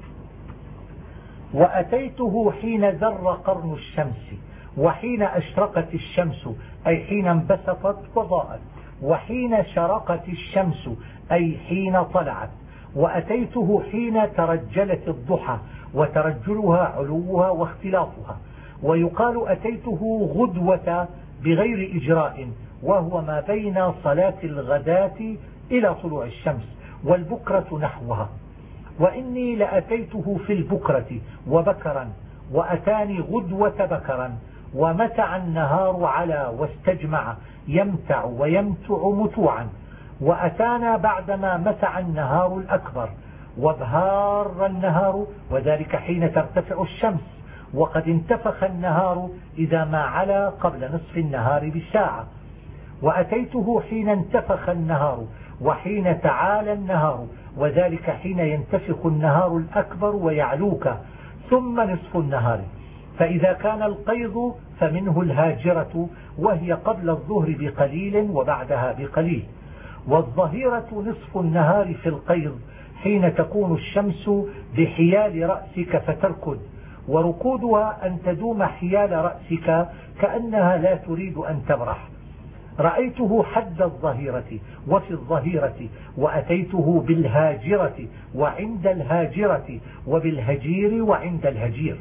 S1: وأتيته حين ذر قرن الشمس، وحين أشرقت الشمس أي حين انبسطت وضاءت، وحين شرقت الشمس أي حين طلعت. وأتيته حين ترجلت الضحى، وترجلها علوها واختلاطها. ويقال أتيته غدوة بغير إجراء، وهو ما بين صلاة الغداة إلى طلوع الشمس، والبكرة نحوها. وإني لأتيته في البكرة وبكرا، وأتاني غدوة بكرا. ومتع النهار على واستجمع يمتع ويمتع متوعا. وأتانا بعدما متع النهار الأكبر وابهار النهار، وذلك حين ترتفع الشمس. وقد انتفخ النهار إذا ما علا قبل نصف النهار بساعة. وأتيته حين انتفخ النهار وحين تعالى النهار، وذلك حين ينتفخ النهار الأكبر ويعلوك، ثم نصف النهار. فإذا كان القيض فمنه الهاجرة، وهي قبل الظهر بقليل وبعدها بقليل. والظهيرة نصف النهار في القيض حين تكون الشمس بحيال رأسك فتركض، وركودها أن تدوم حيال رأسك كأنها لا تريد أن تبرح. رأيته حد الظهيرة وفي الظهيرة، وأتيته بالهاجرة وعند الهاجرة، وبالهجير وعند الهجير.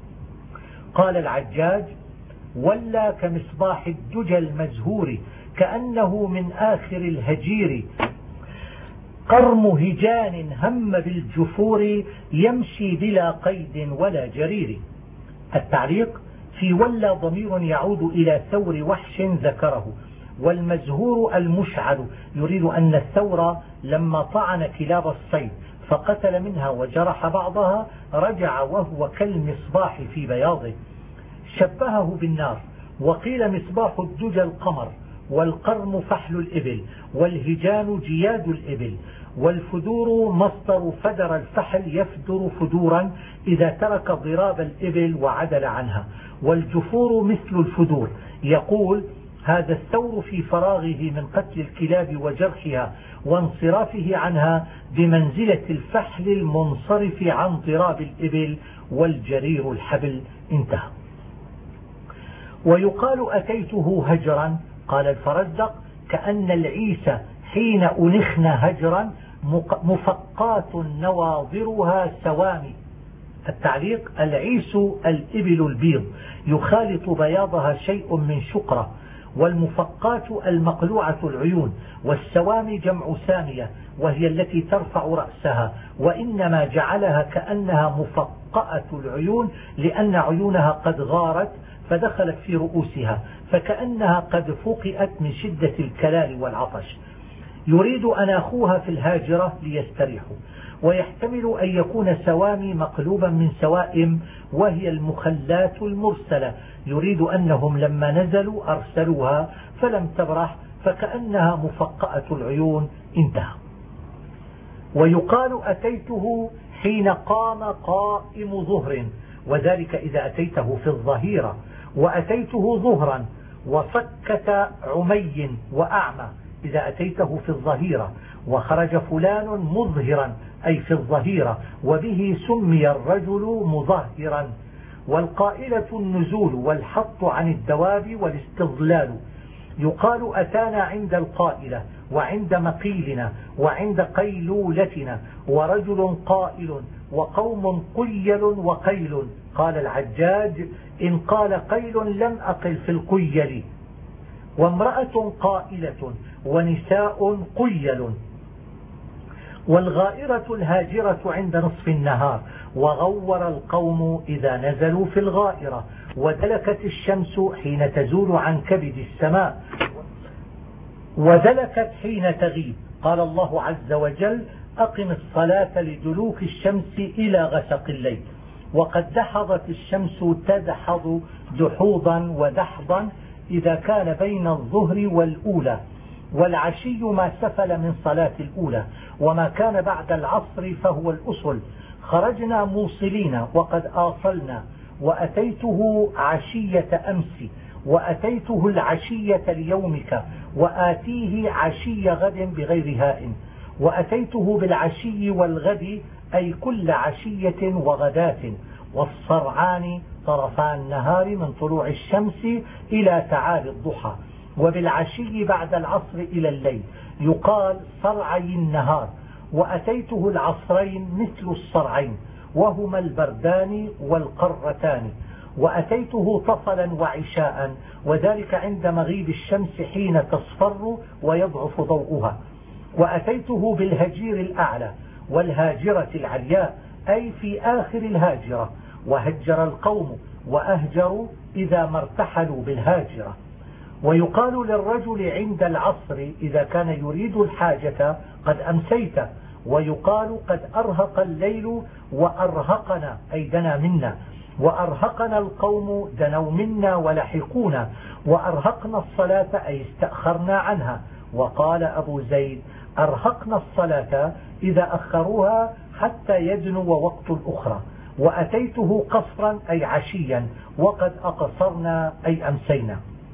S1: قال العجاج: ولا كمصباح الدجى المزهور كأنه من آخر الهجير، قرم هجان هم بالجفور يمشي بلا قيد ولا جرير. التعليق: في ولا ضمير يعود إلى ثور وحش ذكره، والمزهور المشعل يريد أن الثور لما طعن كلاب الصيد فقتل منها وجرح بعضها رجع وهو كالمصباح في بياضه. شبهه بالنار. وقيل مصباح الدجى القمر، والقرم فحل الإبل، والهجان جياد الإبل، والفدور مصدر فدر الفحل يفدر فدورا إذا ترك ضراب الإبل وعدل عنها، والجفور مثل الفدور. يقول: هذا الثور في فراغه من قتل الكلاب وجرحها وانصرافه عنها بمنزلة الفحل المنصرف عن ضراب الإبل والجرير الحبل. انتهى. ويقال أتيته هجرا. قال الفرزدق كأن العيس حين أنخن هجرا مفقات نواظرها سوامي. التعليق: العيس الإبل البيض يخالط بياضها شيء من شقرة، والمفقات المقلوعة العيون، والسوامي جمع سامية وهي التي ترفع رأسها، وإنما جعلها كأنها مفقأة العيون لأن عيونها قد غارت فدخلت في رؤوسها، فكأنها قد فقئت من شدة الكلال والعطش. يريد أناخوها في الهاجرة ليستريحوا. ويحتمل أن يكون سوامي مقلوبا من سوائم وهي المخلات المرسلة، يريد أنهم لما نزلوا أرسلوها فلم تبرح فكأنها مفقأة العيون. انتهى. ويقال أتيته حين قام قائم ظهر، وذلك إذا أتيته في الظهيرة. وأتيته ظهرا وصكة عمي وأعمى إذا أتيته في الظهيرة. وخرج فلان مظهرا أي في الظهيرة، وبه سمي الرجل مظهرا. والقائلة النزول والحط عن الدواب والاستظلال. يقال أتانا عند القائلة وعند مقيلنا وعند قيلولتنا، ورجل قائل وقوم قيل وقيل. قال العجاج: إن قال قيل لم أقل في القيل. وامرأة قائلة ونساء قيل. والغائرة الهاجرة عند نصف النهار. وغور القوم إذا نزلوا في الغائرة. ودلكت الشمس حين تزول عن كبد السماء، ودلكت حين تغيب. قال الله عز وجل: أقم الصلاة لدلوك الشمس إلى غسق الليل. وقد دحضت الشمس تدحض دحوضا ودحضا إذا كان بين الظهر والأولى. والعشي ما سفل من صلاة الأولى، وما كان بعد العصر فهو الأصل. خرجنا موصلين وقد آصلنا. وأتيته عشية أمس، وأتيته العشية ليومك، وآتيه عشي غد بغير هاء. وأتيته بالعشي والغد أي كل عشية وغداة. والصرعان طرفا النهار من طلوع الشمس إلى تعالي الضحى. وبالعشي بعد العصر إلى الليل يقال صرعي النهار. وأتيته العصرين مثل الصرعين وهما البردان والقرتان. وأتيته طفلا وعشاء، وذلك عند مغيب الشمس حين تصفر ويضعف ضوءها. وأتيته بالهجير الأعلى والهاجرة العلياء أي في آخر الهاجرة. وهجر القوم وأهجروا إذا ما ارتحلوا بالهاجرة. ويقال للرجل عند العصر إذا كان يريد الحاجة: قد أمسيت. ويقال: قد أرهق الليل وأرهقنا أي دنا منا. وأرهقنا القوم دنوا منا ولحقونا. وأرهقنا الصلاة أي استأخرنا عنها. وقال أبو زيد: أرهقنا الصلاة إذا أخروها حتى يدنو وقت الأخرى. وأتيته قصرا أي عشيا، وقد أقصرنا أي أمسينا.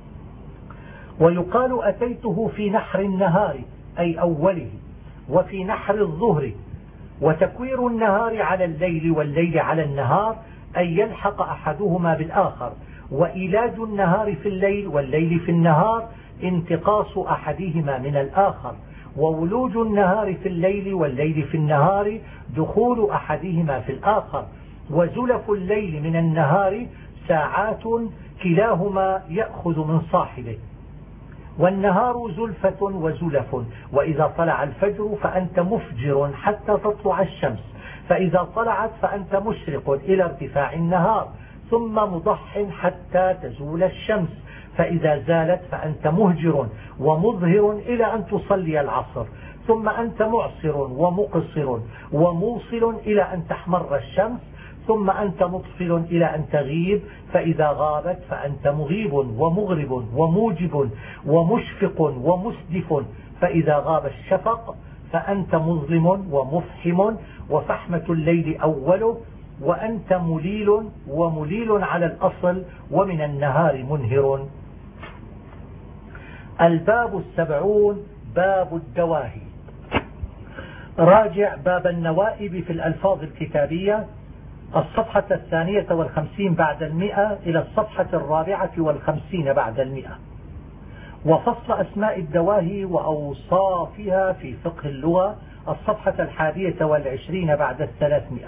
S1: ويقال أتيته في نحر النهار أي أوله، وفي نحر الظهر. وتكوير النهار على الليل والليل على النهار أي يلحق أحدهما بالآخر. وإيلاد النهار في الليل والليل في النهار انتقاص أحدهما من الآخر. وولوج النهار في الليل والليل في النهار دخول أحدهما في الآخر. وزلف الليل من النهار ساعات كلاهما يأخذ من صاحبه. والنهار زلفة وزلف. وإذا طلع الفجر فأنت مفجر حتى تطلع الشمس، فإذا طلعت فأنت مشرق إلى ارتفاع النهار، ثم مضح حتى تزول الشمس، فإذا زالت فأنت مهجر ومظهر إلى أن تصلي العصر، ثم أنت معصر ومقصر وموصل إلى أن تحمر الشمس، ثم أنت مطفل إلى أن تغيب، فإذا غابت فأنت مغيب ومغرب وموجب ومشفق ومسدف، فإذا غاب الشفق فأنت مظلم ومفحم، وفحمة الليل أوله، وأنت مليل ومليل على الأصل، ومن النهار منهر. الباب 70 باب الدواهي. راجع باب النوائب في الألفاظ الكتابية الصفحة 52 بعد 100 إلى الصفحة 54 بعد 100. وفصل أسماء الدواهي وأوصافها في فقه اللغة الصفحة 21 بعد 300.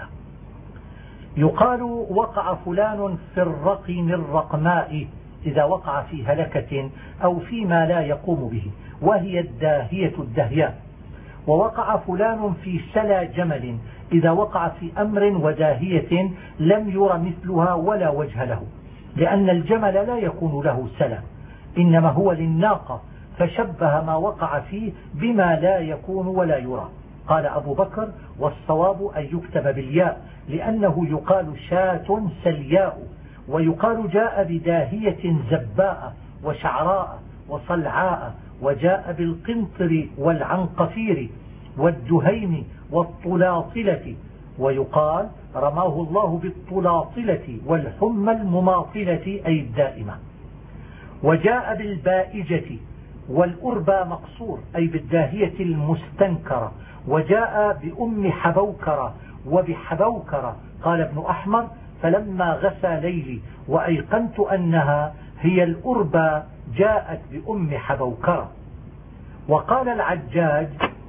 S1: يقال وقع فلان في الرقم الرقماء إذا وقع في هلكة أو فيما لا يقوم به، وهي الداهية الدهياء. ووقع فلان في سلا جمل إذا وقع في أمر وداهية لم ير مثلها ولا وجه له، لأن الجمل لا يكون له سلا، إنما هو للناقة، فشبه ما وقع فيه بما لا يكون ولا يرى. قال أبو بكر: والصواب أن يكتب بالياء، لأنه يقال شاة سلياء، ويقال جاء بداهية زباء وشعراء وصلعاء، وجاء بالقنطر والعنقفير والدهيم والطلاطلة، ويقال رماه الله بالطلاطلة والحمى المماطلة أي الدائمة. وجاء بالبائجة والأربى مقصور أي بالداهية المستنكرة. وجاء بأم حبوكرة وبحبوكرة. قال ابن أحمر: فلما غسى ليلي وأيقنت أنها هي الأربى جاءت بأم حبوكرة. وقال العجاج: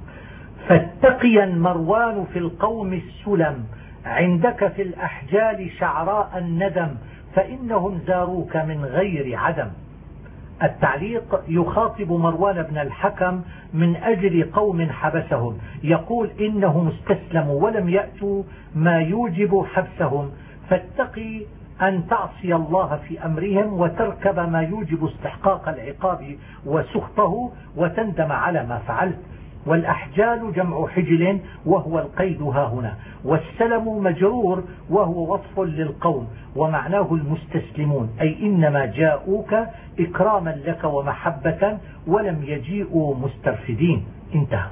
S1: فاتقيا مروان في القوم السلم، عندك في الأحجال شعراء الندم، فإنهم زاروك من غير عدم. التعليق يخاطب مروان بن الحكم من أجل قوم حبسهم، يقول: إنهم استسلموا ولم يأتوا ما يوجب حبسهم، فاتقي أن تعصي الله في أمرهم وتركب ما يوجب استحقاق العقاب وسخطه وتندم على ما فعلت. والأحجال جمع حجل وهو القيد ها هنا، والسلم مجرور وهو وصف للقوم، ومعناه المستسلمون، أي إنما جاءوك إكراما لك ومحبة ولم يجيئوا مسترفدين. انتهى.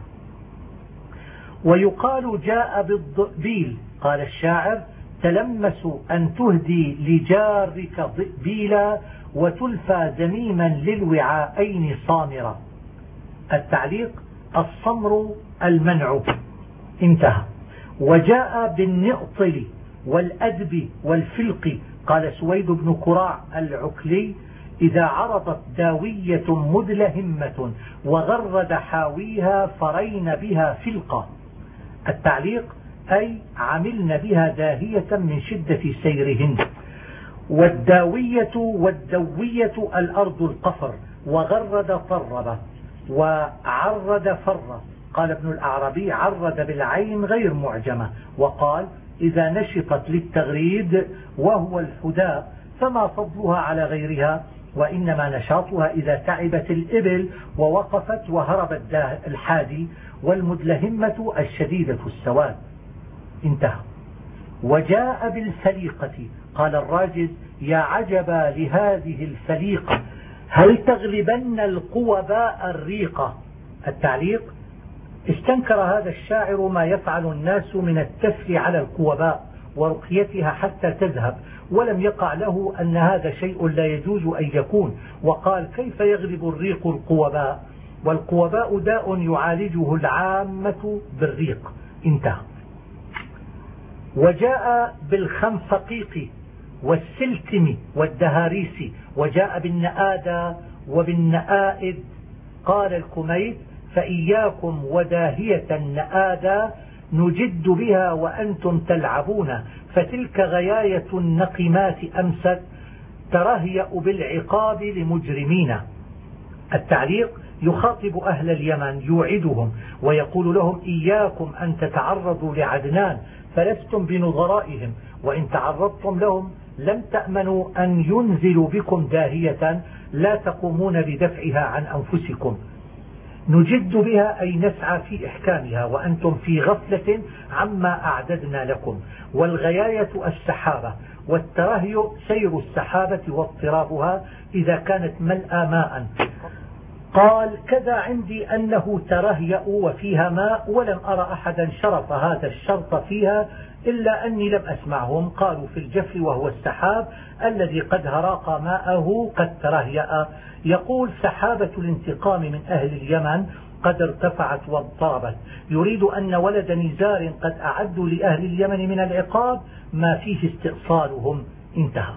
S1: ويقال جاء بالضئبيل. قال الشاعر: تلمس أن تهدي لجارك ضئبيلا، وتلفى ذميما للوعاءين صامرا. التعليق: الصمر المنع. انتهى. وجاء بالنئطل والأدب والفلق. قال سويد بن كراع العكلي: إذا عرضت داوية مدلهمة وغرد حاويها فرين بها فلقا. التعليق: أي عملن بها داهية من شدة سيرهن. والداوية والدوية الأرض القفر، وغرد طرب، وعرد فر. قال ابن الأعرابي: عرد بالعين غير معجمة. وقال: إذا نشطت للتغريد وهو الحداء فما فضلها على غيرها، وإنما نشاطها إذا تعبت الإبل ووقفت وهرب الحادي، والمدلهمة الشديدة السواد. انتهى. وجاء بالفليقة. قال الراجز: يا عجبا لهذه الفليقة، هل تغلبن القوباء الريقة. التعليق: استنكر هذا الشاعر ما يفعل الناس من التفل على القوباء ورقيتها حتى تذهب، ولم يقع له أن هذا شيء لا يجوز أن يكون، وقال: كيف يغلب الريق القوباء، والقوباء داء يعالجه العامة بالريق. انتهى. وجاء بالخنفقيق والسلتم والدهاريس. وجاء بالنآدى وبالنآئد. قال الكميت: فإياكم وداهية النآدى، نجد بها وأنتم تلعبون، فتلك غياية النقمات أمست، ترهيأ بالعقاب لمجرمين. التعليق: يخاطب أهل اليمن يوعدهم ويقول لهم: إياكم أن تتعرضوا لعدنان، فلستم بنظرائهم، وإن تعرضتم لهم لم تأمنوا أن ينزلوا بكم داهية لا تقومون بدفعها عن أنفسكم. نجد بها أي نسعى في إحكامها، وأنتم في غفلة عما أعددنا لكم. والغياية السحابة، والترهي سير السحابة واضطرابها إذا كانت ملأى ماء. قال: كذا عندي أنه ترهيأ وفيها ماء، ولم أرى أحدا شرط هذا الشرط فيها إلا أني لم أسمعهم. قالوا في الجفر وهو السحاب الذي قد هراق ماءه قد ترهيأ. يقول: سحابة الانتقام من أهل اليمن قد ارتفعت واضطربت، يريد أن ولد نزار قد أعدوا لأهل اليمن من العقاب ما فيه استئصالهم. انتهى.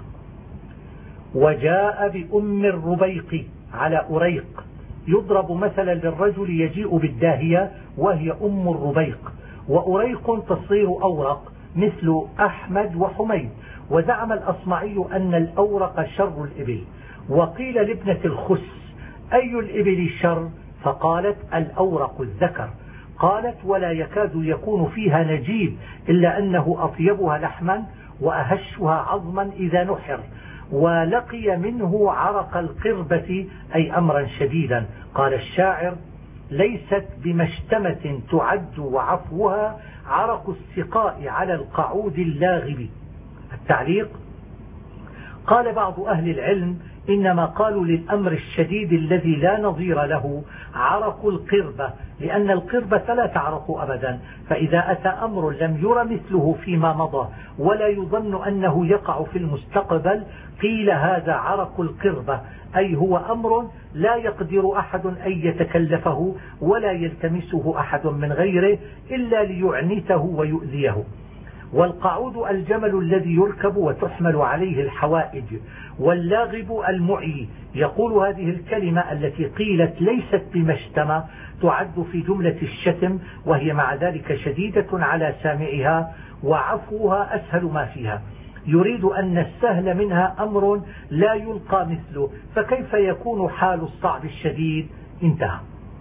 S1: وجاء بأم الربيق على أريق، يضرب مثلا للرجل يجيء بالداهية وهي أم الربيق، وأريق تصير أورق مثل أحمد وحميد. وزعم الأصمعي أن الأورق شر الإبل. وقيل لابنة الخس: أي الإبل شر؟ فقالت: الأورق الذكر. قالت: ولا يكاد يكون فيها نجيب إلا أنه أطيبها لحما وأهشها عظما إذا نحر، ولقي منه عرق القربة أي أمرا شديدا. قال الشاعر: ليست بمشتمة تعد وعفوها عرق السقاء على القعود اللاغب. التعليق: قال بعض أهل العلم: إنما قالوا للأمر الشديد الذي لا نظير له عرق القربة، لأن القربة لا تعرق أبدا، فإذا أتى أمر لم ير مثله فيما مضى ولا يظن أنه يقع في المستقبل قيل هذا عرق القربة، أي هو أمر لا يقدر أحد أن يتكلفه ولا يلتمسه أحد من غيره إلا ليعنته ويؤذيه. والقعود الجمل الذي يركب وتحمل عليه الحوائج، واللاغب المعي. يقول هذه الكلمة التي قيلت ليست بمشتمة تعد في جملة الشتم، وهي مع ذلك شديدة على سامعها وعفوها أسهل ما فيها. يريد أن السهل منها أمر لا يلقى مثله، فكيف يكون حال الصعب الشديد؟ انتهى.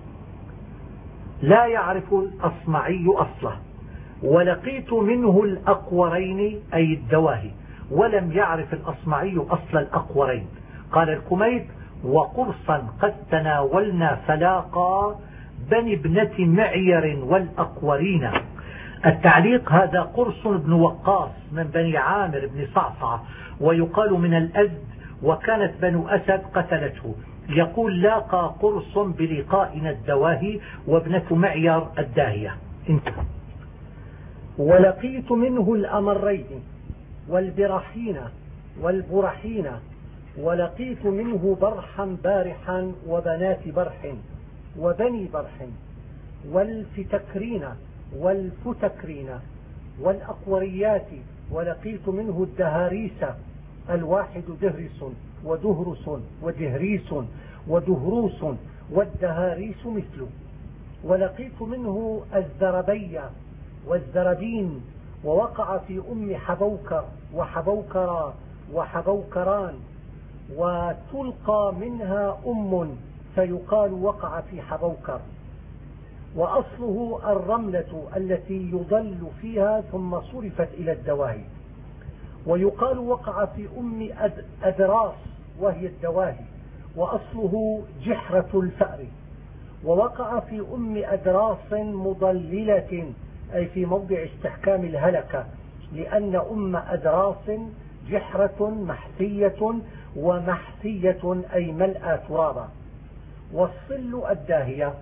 S1: لا يعرف الأصمعي أصله. ولقيت منه الأقورين أي الدواهي، ولم يعرف الأصمعي أصل الأقورين. قال الكميت: وقرصا قد تناولنا فلاقا بني ابنة معير والأقورين. التعليق: هذا قرص بن وقاص من بني عامر بن صعصعة، ويقال من الأزد، وكانت بنو أسد قتلته. يقول: لاقى قرص بلقائنا الدواهي وابنة معير الداهية. انتهى. ولقيت منه الأمرين والبرحين والبرحين، ولقيت منه برحا بارحا وبنات برح وبني برح والفتكرين والفتكرين والأقوريات. ولقيت منه الدهاريس، الواحد دهرس ودهرس ودهريس ودهروس والدهاريس مثله. ولقيت منه الزربية والزربين، ووقع في أم حبوكر وحبوكرا وحبوكران، وتلقى منها فيقال وقع في حبوكر. وأصله الرملة التي يضل فيها ثم صرفت إلى الدواهي. ويقال وقع في أم أدراس وهي الدواهي، وأصله جحرة الفأر. ووقع في أم أدراس مضللة أي في موضع استحكام الهلكة، لأن أم أدراس جحرة محثية، ومحثية أي ملأى ترابا. والصل الداهية.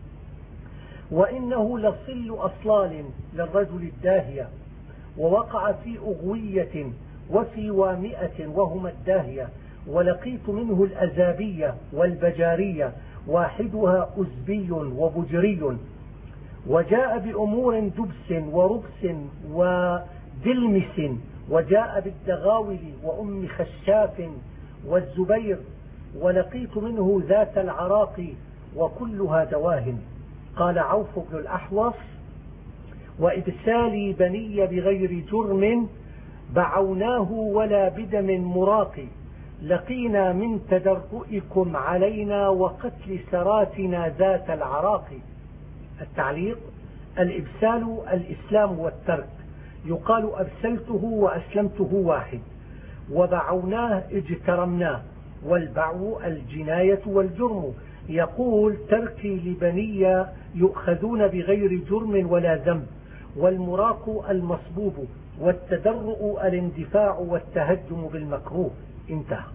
S1: وإنه لصل أصلال للرجل الداهية. ووقع في أغوية وفي وامئة وهما الداهية. ولقيت منه الأزابية والبجارية، واحدها أزبي وبجري. وجاء بأمور دبس وربس ودلمس. وجاء بالدغاول وأم خشاف والزبير. ولقيت منه ذات العراق وكلها دواهن. قال عوف بن الأحوص: وإبسالي بني بغير جرم بعوناه ولا بدم مراق. لقينا من تدرؤكم علينا وقتل سراتنا ذات العراق. التعليق: الإبسال الإسلام والترك، يقال أبسلته وأسلمته واحد. وبعوناه اجترمناه، والبعو الجناية والجرم. يقول: تركي لبني يؤخذون بغير جرم ولا ذنب. والمراق المصبوب، والتدرؤ الاندفاع والتهجم بالمكروه. انتهى.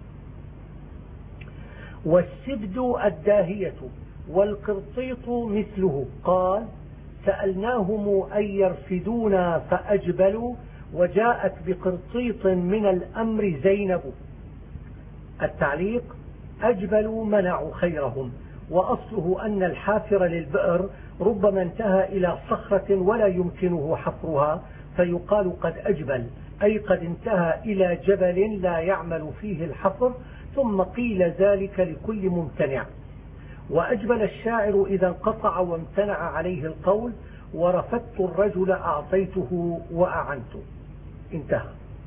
S1: والسبد الداهية والقرطيط مثله. قال: سألناهم أن يرفدونا فأجبلوا، وجاءت بقرطيط من الأمر زينب. التعليق: أجبلوا منعوا خيرهم، وأصله أن الحافر للبئر ربما انتهى إلى صخرة ولا يمكنه حفرها فيقال قد أجبل، أي قد انتهى إلى جبل لا يعمل فيه الحفر، ثم قيل ذلك لكل ممتنع. وأجبل الشاعر إذا انقطع وامتنع عليه القول، ورفدت الرجل أعطيته وأعنته. انتهى.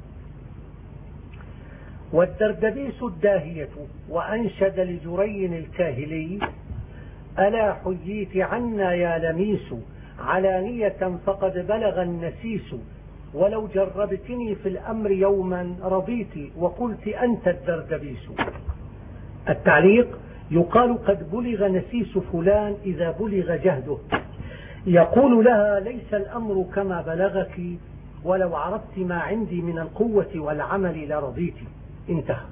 S1: والدردبيس الداهية. وأنشد لجري الكاهلي: ألا حييت عنا يا لميس علانية فقد بلغ النسيس، ولو جربتني في الأمر يوما رضيت وقلت أنت الدردبيس. التعليق: يقال قد بلغ نسيس فلان إذا بلغ جهده، يقول لها ليس الأمر كما بلغك، ولو عرفت ما عندي من القوة والعمل لرضيت. انتهى.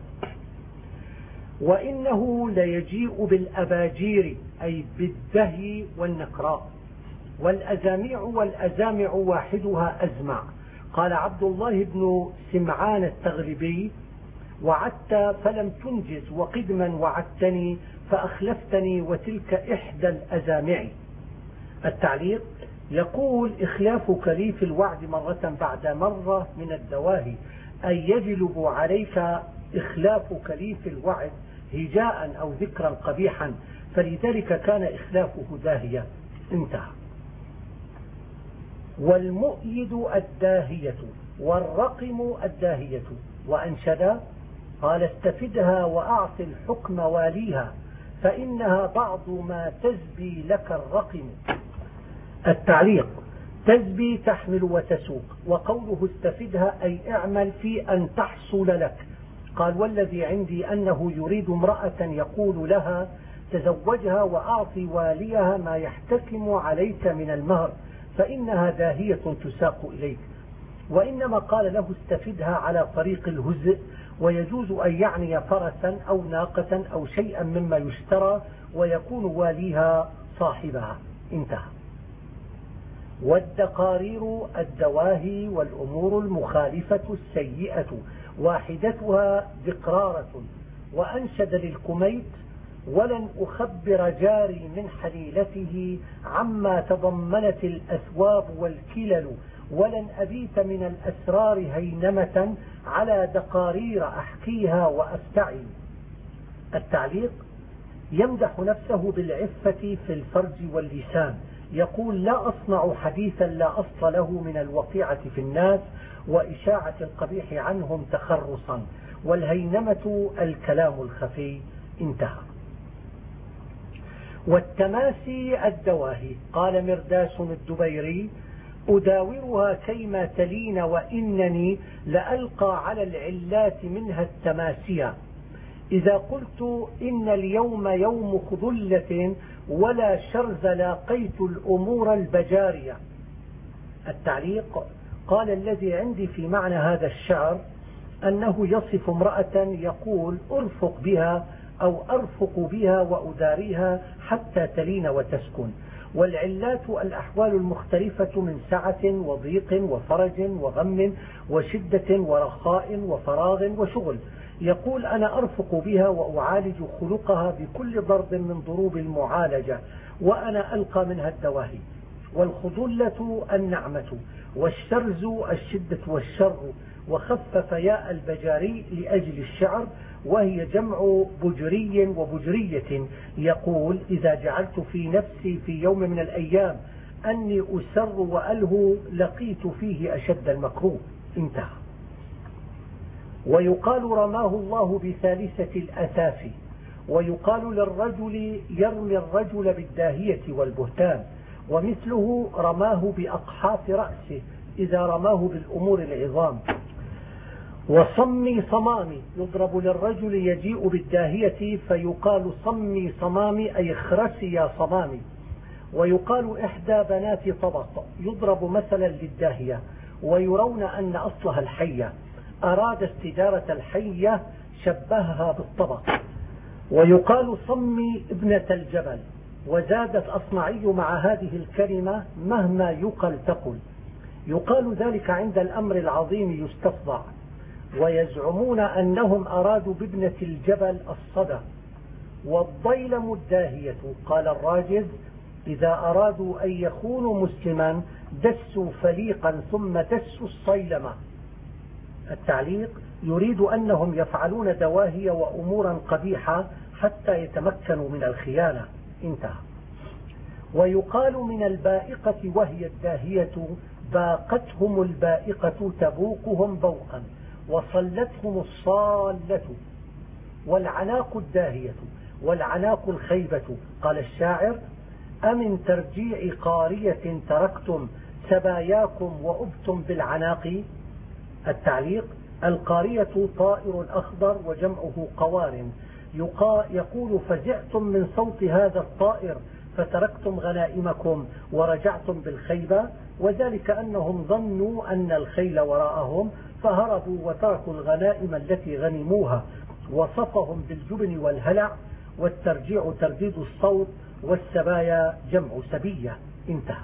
S1: وإنه ليجيء بالأباجير أي بالدهي والنكراء، والأزاميع والأزامع واحدها أزمع. قال عبد الله بن سمعان التغلبي: وعدت فلم تنجز، وقدما وعدتني فأخلفتني، وتلك إحدى الأزامع. التعليق: يقول إخلافك لي في الوعد مرة بعد مرة من الدواهي، أي يجلب عليك إخلافك لي في الوعد هجاء أو ذكرا قبيحا، فلذلك كان إخلافه داهية. انتهى. والمؤيد الداهية والرقم الداهية. وأنشد: قال استفدها وأعط الحكم واليها، فإنها بعض ما تزبي لك الرقم. التعليق: تزبي تحمل وتسوق، وقوله استفدها أي اعمل في أن تحصل لك. قال: والذي عندي أنه يريد امرأة يقول لها تزوجها وأعطي واليها ما يحتكم عليك من المهر، فإنها داهية تساق إليك. وإنما قال له استفدها على طريق الهزء، ويجوز أن يعني فرسا أو ناقة أو شيئا مما يشترى، ويكون واليها صاحبها. انتهى. والدقارير الدواهي والأمور المخالفة السيئة، واحدتها دقرارة. وأنشد للكميت: ولن أخبر جاري من حليلته عما تضمنت الأثواب والكلل، ولن أبيت من الأسرار هينمة على دقارير أحكيها وأفتعل. التعليق: يمدح نفسه بالعفة في الفرج واللسان، يقول: لا أصنع حديثا لا أصل له من الوقيعة في الناس وإشاعة القبيح عنهم تخرصا، والهينمة الكلام الخفي. انتهى. والتماسي الدواهي. قال مرداس الدبيري: أداورها كيما تلين، وإنني لألقى على العلات منها التماسيا، إذا قلت إن اليوم يوم خذلة ولا شرز لاقيت الأمور البجارية. التعليق: قال الذي عندي في معنى هذا الشعر أنه يصف امرأة يقول أرفق بها أو أرفق بها وأداريها حتى تلين وتسكن. والعلات الأحوال المختلفة من سعة وضيق وفرج وغم وشدة ورخاء وفراغ وشغل. يقول: أنا أرفق بها وأعالج خلقها بكل ضرب من ضروب المعالجة، وأنا ألقى منها الدواهي. والخذلة النعمة، والشرز الشدة والشر، وخفف ياء البجاري لأجل الشعر، وهي جمع بجري وبجرية. يقول: إذا جعلت في نفسي في يوم من الأيام أني أسر وألهو لقيت فيه أشد المكروه. انتهى. ويقال: رماه الله بثالثة الأثاف. ويقال للرجل يرمي الرجل بالداهية والبهتان، ومثله رماه بأقحاف رأسه إذا رماه بالأمور العظام. وصمي صمامي يضرب للرجل يجيء بالداهية، فيقال صمي صمامي أي اخرسي يا صمامي. ويقال إحدى بنات طبق يضرب مثلا للداهية، ويرون أن أصلها الحية، أراد استدارة الحية شبهها بالطبق. ويقال صمي ابنة الجبل. وزادت أصمعي مع هذه الكلمة: مهما يقل تقل. يقال ذلك عند الأمر العظيم يستفضع. ويزعمون أنهم أرادوا بابنة الجبل الصدى. والضيلم الداهية. قال الراجز: إذا أرادوا أن يخونوا مسلما دسوا فليقا ثم دسوا الصيلمة. التعليق: يريد أنهم يفعلون دواهي وأمورا قبيحة حتى يتمكنوا من الخيانة. انتهى. ويقال من البائقة وهي الداهية: باقتهم البائقة تبوقهم بوقا وصلتهم الصالة. والعناق الداهية والعناق الخيبة. قال الشاعر: أمن ترجيع قارية تركتم سباياكم وأبتم بالعناق. التعليق: القارية طائر أخضر وجمعه قوار. يقول: فزعتم من صوت هذا الطائر فتركتم غنائمكم ورجعتم بالخيبة، وذلك أنهم ظنوا أن الخيل وراءهم فهربوا وتركوا الغنائم التي غنموها. وصفهم بالجبن والهلع. والترجيع ترديد الصوت، والسبايا جمع سبية. انتهى.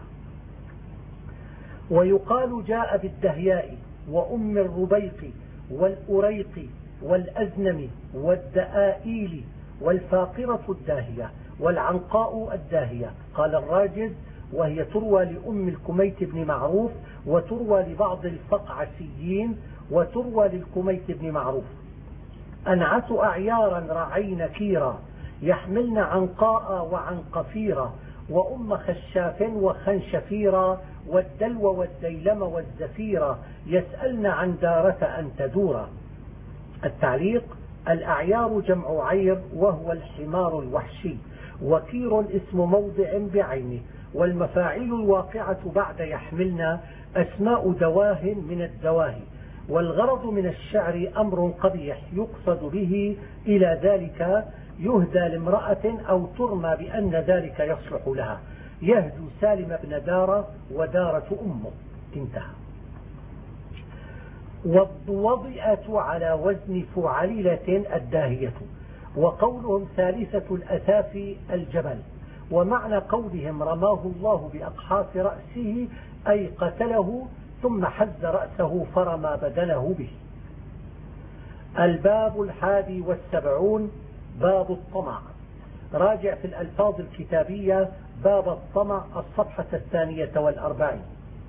S1: ويقال: جاء بالدهياء وأم الربيق والأريق والأزنم والدآئيل والفاقرة الداهية والعنقاء الداهية. قال الراجز: وهي تروى لأم الكميت بن معروف، وتروى لبعض الفقعسيين، وتروى للكميت بن معروف. أنعت أعيارا رعين كيرا يحملن عنقاء وعنقفيرا وأم خشاف وخنشفيرا والدلو والديلم والزفيرا يسألن عن دارة أن تدورا. التعليق: الأعيار جمع عير وهو الحمار الوحشي، وكير اسم موضع بعينه، والمفاعيل الواقعة بعد يحملن أسماء دواه من الدواهي. والغرض من الشعر أمر قبيح يقصد به إلى ذلك يهدى لامرأة أو ترمى بأن ذلك يصلح لها. يهدو سالم بن دارة ودارة أمه. انتهى. والضوضئة على وزن فعللة الداهية. وقولهم ثالثة الأثاف الجبل. ومعنى قولهم: رماه الله بأقحاف رأسه، أي قتله ثم حز رأسه فرمى بدنه به. الباب 71 باب الطمع. راجع في الألفاظ الكتابية باب الطمع الصفحة 42.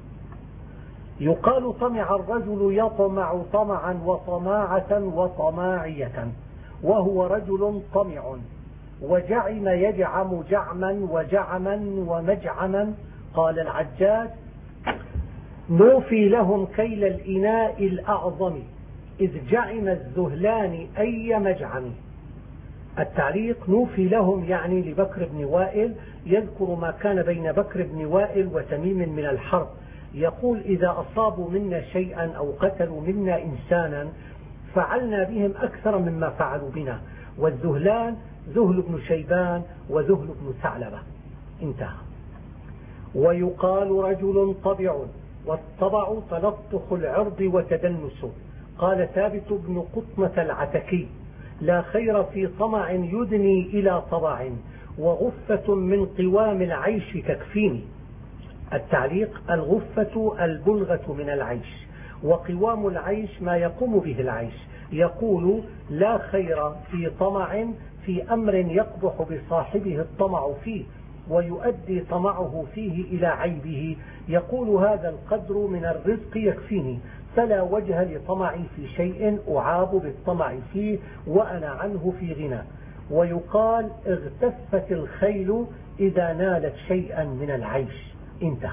S1: يقال: طمع الرجل يطمع طمعا وطماعة وطماعية، وهو رجل طمع. وجعم يجعم جعما وجعما ومجعما. قال العجاج: نوفي لهم كيل الإناء الأعظم إذ جعم الذهلان أي مجعم. التعليق: نوفي لهم يعني لبكر بن وائل، يذكر ما كان بين بكر بن وائل وتميم من الحرب. يقول: إذا أصابوا منا شيئا أو قتلوا منا إنسانا فعلنا بهم أكثر مما فعلوا بنا. والذهلان ذهل بن شيبان وذهل بن ثعلبة. انتهى. ويقال: رجل طبع، والطبع تلطخ العرض وتدنسه. قال ثابت بن قطمة العتكي: لا خير في طمع يدني إلى طبع، وغفة من قوام العيش تكفيني. التعليق: الغفة البلغة من العيش، وقوام العيش ما يقوم به العيش. يقول: لا خير في طمع في أمر يقبح بصاحبه الطمع فيه ويؤدي طمعه فيه إلى عيبه. يقول: هذا القدر من الرزق يكفيني، فلا وجه لطمعي في شيء أعاب بالطمع فيه وأنا عنه في غنى. ويقال: اغتفت الخيل إذا نالت شيئا من العيش. انتهى.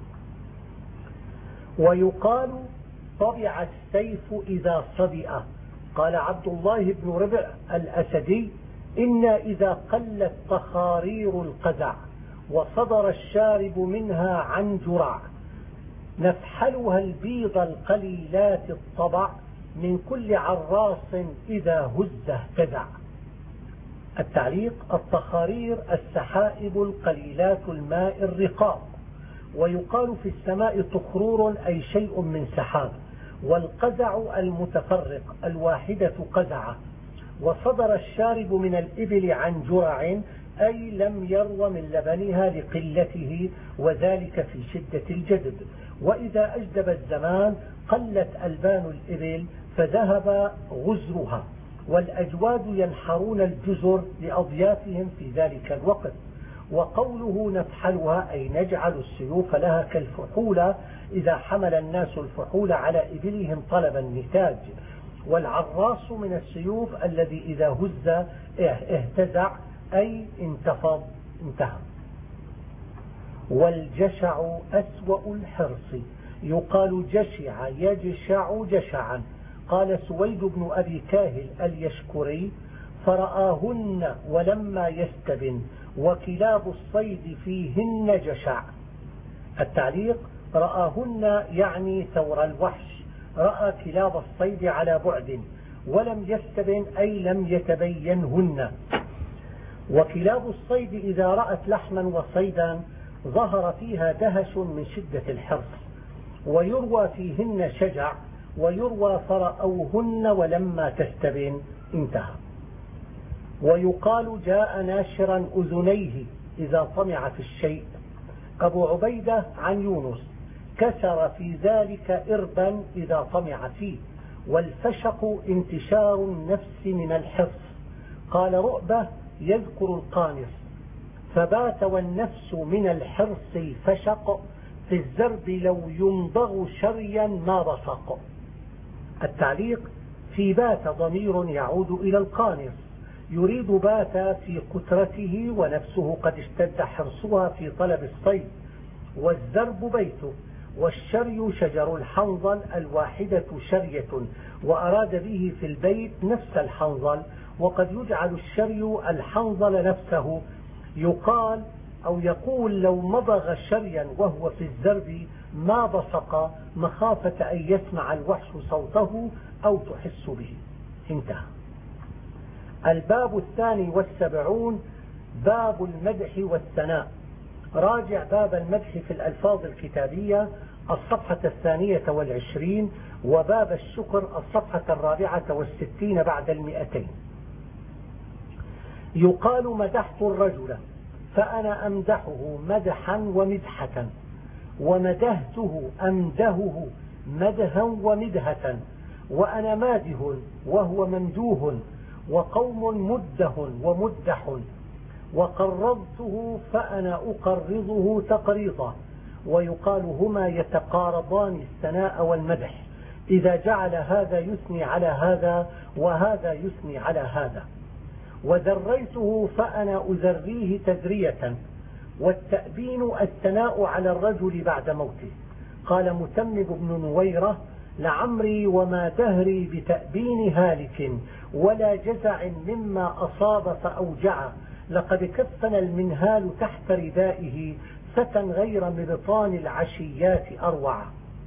S1: ويقال: طبع السيف إذا صدئ. قال عبد الله بن ربع الأسدي: إنا إذا قلت تخارير القزع وصدر الشارب منها عن جرع نفحلها البيض القليلات الطبع من كل عراص إذا هز اهتزع. التعليق: التخارير السحائب القليلات الماء الرقاق. ويقال: في السماء تخرور أي شيء من سحاب. والقزع المتفرق، الواحدة قزعة. وصدر الشارب من الإبل عن جرع أي لم يرو من لبنها لقلته، وذلك في شدة الجذب. وإذا أجدب الزمان قلت ألبان الإبل فذهب غزرها. والأجواد ينحرون الجزر لأضيافهم في ذلك الوقت. وقوله نفحلها أي نجعل السيوف لها كالفحولة إذا حمل الناس الفحول على إبلهم طلب النتاج. والعراس من السيوف الذي إذا هز اهتزع أي انتفض انتهى. والجشع أسوأ الحرص يقال جشع يجشع جشعا. قال سويد بن أبي كاهل اليشكري فرآهن ولما يستبن وكلاب الصيد فيهن جشع. التعليق رآهن يعني ثور الوحش، رأى كلاب الصيد على بعد، ولم يستبن أي لم يتبينهن. وكلاب الصيد إذا رأت لحما وصيدا ظهر فيها دهش من شدة الحرص. ويروى فيهن شجع، ويروى فرأوهن ولما تستبن انتهى. ويقال جاء ناشرا أذنيه إذا طمع في الشيء. أبو عبيدة عن يونس كسر في ذلك إربا إذا طمع فيه. والفشق انتشار النفس من الحرص. قال رؤبة يذكر القانص فبات والنفس من الحرص الفشق في الزرب لو يمضغ شريا ما بصق. التعليق في بات ضمير يعود إلى القانص يريد بات في قترته ونفسه قد اشتد حرصها في طلب الصيد. والزرب بيته. والشري شجر الحنظل الواحدة شرية، وأراد به في البيت نفس الحنظل، وقد يجعل الشري الحنظل نفسه. يقال أو يقول لو مضغ شريا وهو في الزرب ما بصق مخافة أن يسمع الوحش صوته أو تحس به. انتهى. الباب 72 باب المدح والثناء. راجع باب المدح في الألفاظ الكتابية الصفحة 22، وباب الشكر الصفحة 64 بعد 200. يقال مدحت الرجل فأنا أمدحه مدحا ومدحة، ومدهته أمدهه مدها ومدهة، وأنا ماده وهو ممدوه، وقوم مده ومدح، وقرضته فأنا أقرضه تقريضا. ويقال هما يتقارضان الثناء والمدح إذا جعل هذا يثني على هذا وهذا يثني على هذا. وذريته فأنا أذريه تذرية. والتأبين الثناء على الرجل بعد موته. قال متمم بن نويرة لعمري وما دهري بتأبين هالك ولا جزع مما أصاب فأوجع، لقد كفن المنهال تحت ردائه فتى غير مبطان العشيات أروع.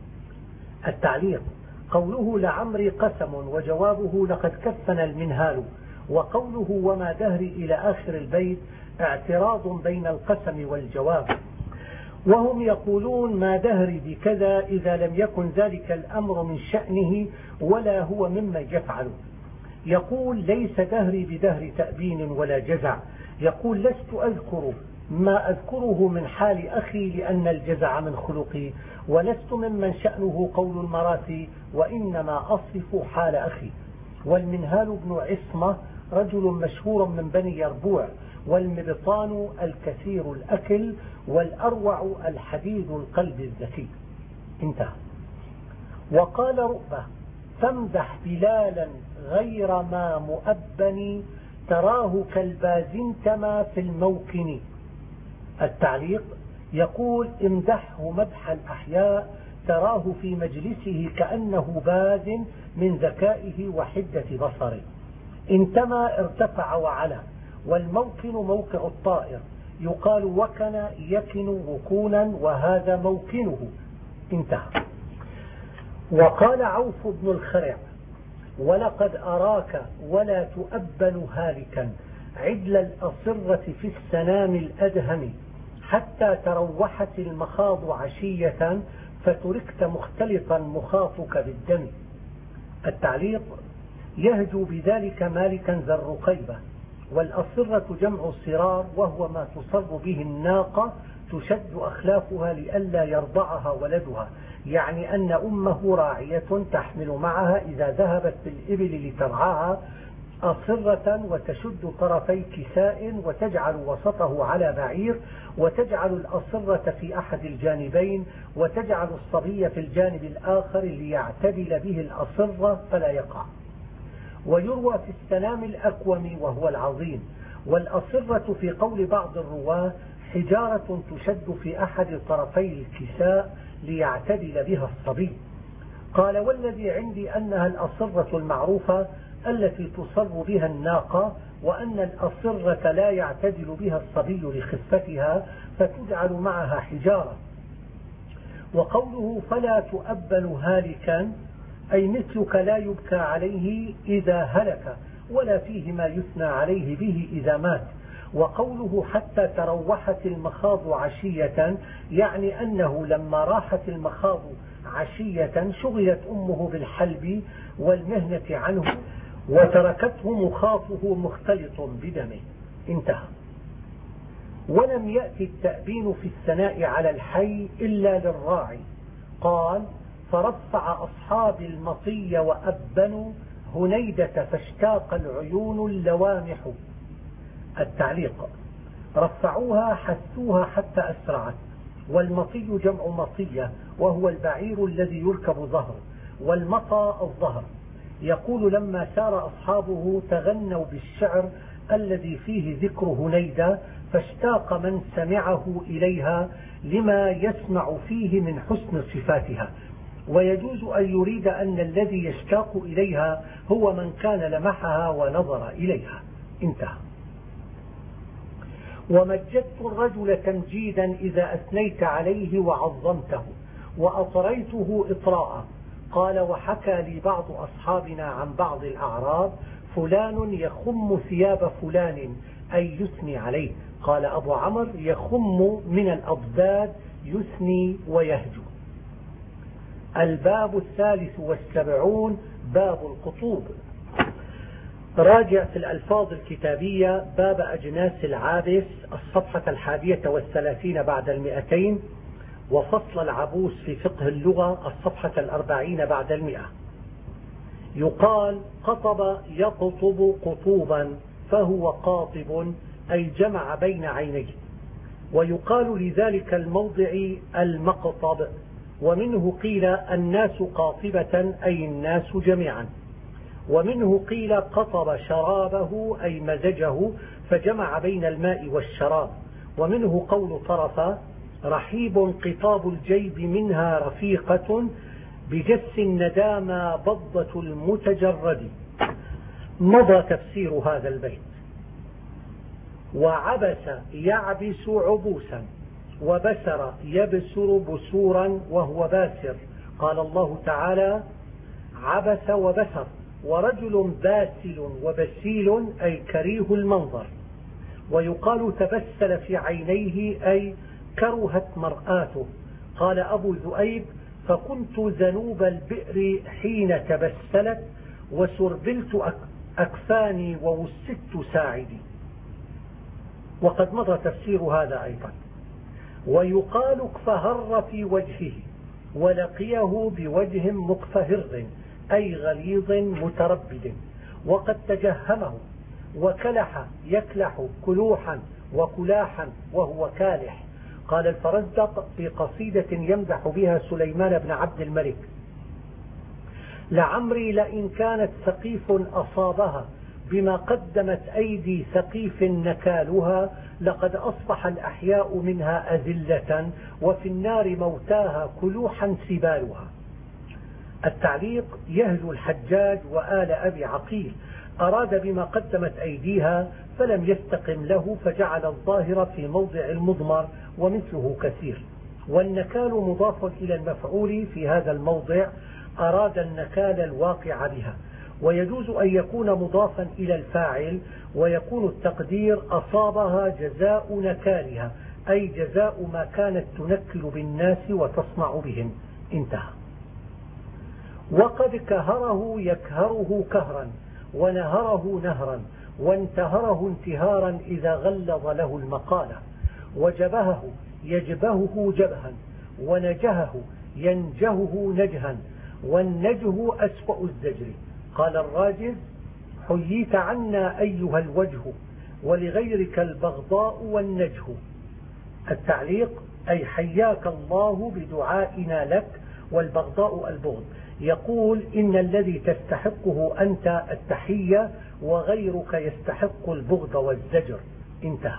S1: التعليق قوله لعمري قسم، وجوابه لقد كفن المنهال، وقوله وما دهري إلى آخر البيت اعتراض بين القسم والجواب. وهم يقولون ما دهري بكذا إذا لم يكن ذلك الأمر من شأنه ولا هو مما يفعل. يقول ليس دهري بدهر تأبين ولا جزع. يقول لست أذكر ما أذكره من حال أخي لأن الجزع من خلقي، ولست ممن شأنه قول المراسي، وإنما أصف حال أخي. والمنهال بن عصمة رجل مشهور من بني يربوع. والمبطان الكثير الأكل، والأروع الحديد القلب الذكي. انتهى. وقال رؤبة فامدح بلالا غير ما مؤبني تراه كالبازنتما في الموكن. التعليق يقول امدحه مدح الأحياء تراه في مجلسه كأنه باز من ذكائه وحدة بصره. انتمى ارتفع وعلى. والموكن موقع الطائر. يقال وكن يكن وكونا وهذا موكنه. انتهى. وقال عوف بن الخرع ولقد أراك ولا تؤبن هالكا عدل الأصرة في السنام الأدهم، حتى تروحت المخاض عشية فتركت مختلطا مخاطك بالدم. التعليق يهجو بذلك مالكا ذا الرقيبة. والأصرة جمع صرار، وهو ما تصر به الناقة تشد أخلافها لئلا يرضعها ولدها، يعني أن أمه راعية تحمل معها إذا ذهبت بالإبل لترعاها أصرة وتشد طرفي كساء وتجعل وسطه على بعير، وتجعل الأصرة في أحد الجانبين، وتجعل الصبي في الجانب الآخر ليعتدل به الأصرة فلا يقع. ويروى في السنام الأكوم وهو العظيم. والأصرة في قول بعض الرواة حجارة تشد في أحد طرفي الكساء ليعتدل بها الصبي. قال: والذي عندي أنها الأصرة المعروفة التي تصر بها الناقة، وأن الأصرة لا يعتدل بها الصبي لخفتها فتجعل معها حجارة. وقوله: فلا تؤبن هالكا، أي مثلك لا يبكى عليه إذا هلك، ولا فيه ما يثنى عليه به إذا مات. وقوله: حتى تروحت المخاض عشية، يعني أنه لما راحت المخاض عشية شغلت أمه بالحلب والمهنة عنه وتركته مخاطه مختلط بدمه. انتهى. ولم يأتي التأبين في الثناء على الحي إلا للراعي. قال: فرفع أصحاب المطي وأبنوا هنيدة فاشتاق العيون اللوامح. التعليق: رفعوها حثوها حتى أسرعت. والمطي جمع مطية، وهو البعير الذي يركب ظهر، والمطى الظهر. يقول: لما سار أصحابه تغنوا بالشعر الذي فيه ذكر هنيدة، فاشتاق من سمعه إليها لما يسمع فيه من حسن صفاتها. ويجوز أن يريد أن الذي يشتاق إليها هو من كان لمحها ونظر إليها. انتهى. ومجدت الرجل تمجيدا إذا أثنيت عليه وعظمته، وأطريته إطراء. قال: وحكى لي بعض أصحابنا عن بعض الأعراب: فلان يخم ثياب فلان، أي يثني عليه. قال أبو عمرو: يخم من الأضداد، يثني ويهجو. الباب 73 باب القطوب. راجع في الألفاظ الكتابية باب أجناس العابس الصفحة 31 بعد 200، وفصل العبوس في فقه اللغة الصفحة 40 بعد 100. يقال: قطب يقطب قطوبا، فهو قاطب، أي جمع بين عينيه. ويقال لذلك الموضع المقطب. ومنه قيل: الناس قاطبة، أي الناس جميعا. ومنه قيل: قطب شرابه، أي مزجه، فجمع بين الماء والشراب. ومنه قول طرفة: رحيب قطاب الجيب منها رفيقة، بجس الندامى بضة المتجرد. مضى تفسير هذا البيت. وعبس يعبس عبوسا، وبسر يبسر بسورا وهو باسر. قال الله تعالى: عبس وبسر. ورجل باسل وبسيل، أي كريه المنظر. ويقال: تبسل في عينيه، أي كرهت مرآته. قال أبو ذؤيب: فكنت ذنوب البئر حين تبسلت، وسربلت أكفاني ووسدت ساعدي. وقد مضى تفسير هذا أيضا. ويقال: اكفهر في وجهه، ولقيه بوجه مكفهر، أي غليظ متربد. وقد تجهمه. وكلح يكلح كلوحا وكلاحا، وهو كالح. قال الفرزدق في قصيدة يمدح بها سليمان بن عبد الملك: لعمري لئن كانت سقيف أصابها، بما قدمت أيدي سقيف نكالها، لقد أصبح الأحياء منها أذلة، وفي النار موتاها كلوحا سبالها. التعليق: يهجو الحجاج وآل أبي عقيل، أراد بما قدمت أيديها فلم يستقم له، فجعل الظاهر في موضع المضمر، ومثله كثير. والنكال مضاف إلى المفعول في هذا الموضع، أراد النكال الواقع بها. ويجوز أن يكون مضافا إلى الفاعل، ويكون التقدير: أصابها جزاء نكالها، أي جزاء ما كانت تنكل بالناس وتصنع بهم. انتهى. وقد كهره يكهره كهرا، ونهره نهرا، وانتهره انتهارا إذا غلظ له المقالة. وجبهه يجبهه جبها، ونجهه ينجهه نجها، والنجه أسوأ الزجر. قال الراجز: حييت عنا أيها الوجه ولغيرك البغضاء والنجه. التعليق: أي حياك الله بدعائنا لك، والبغضاء البغض. يقول: إن الذي تستحقه أنت التحية وغيرك يستحق البغض والزجر. انتهى.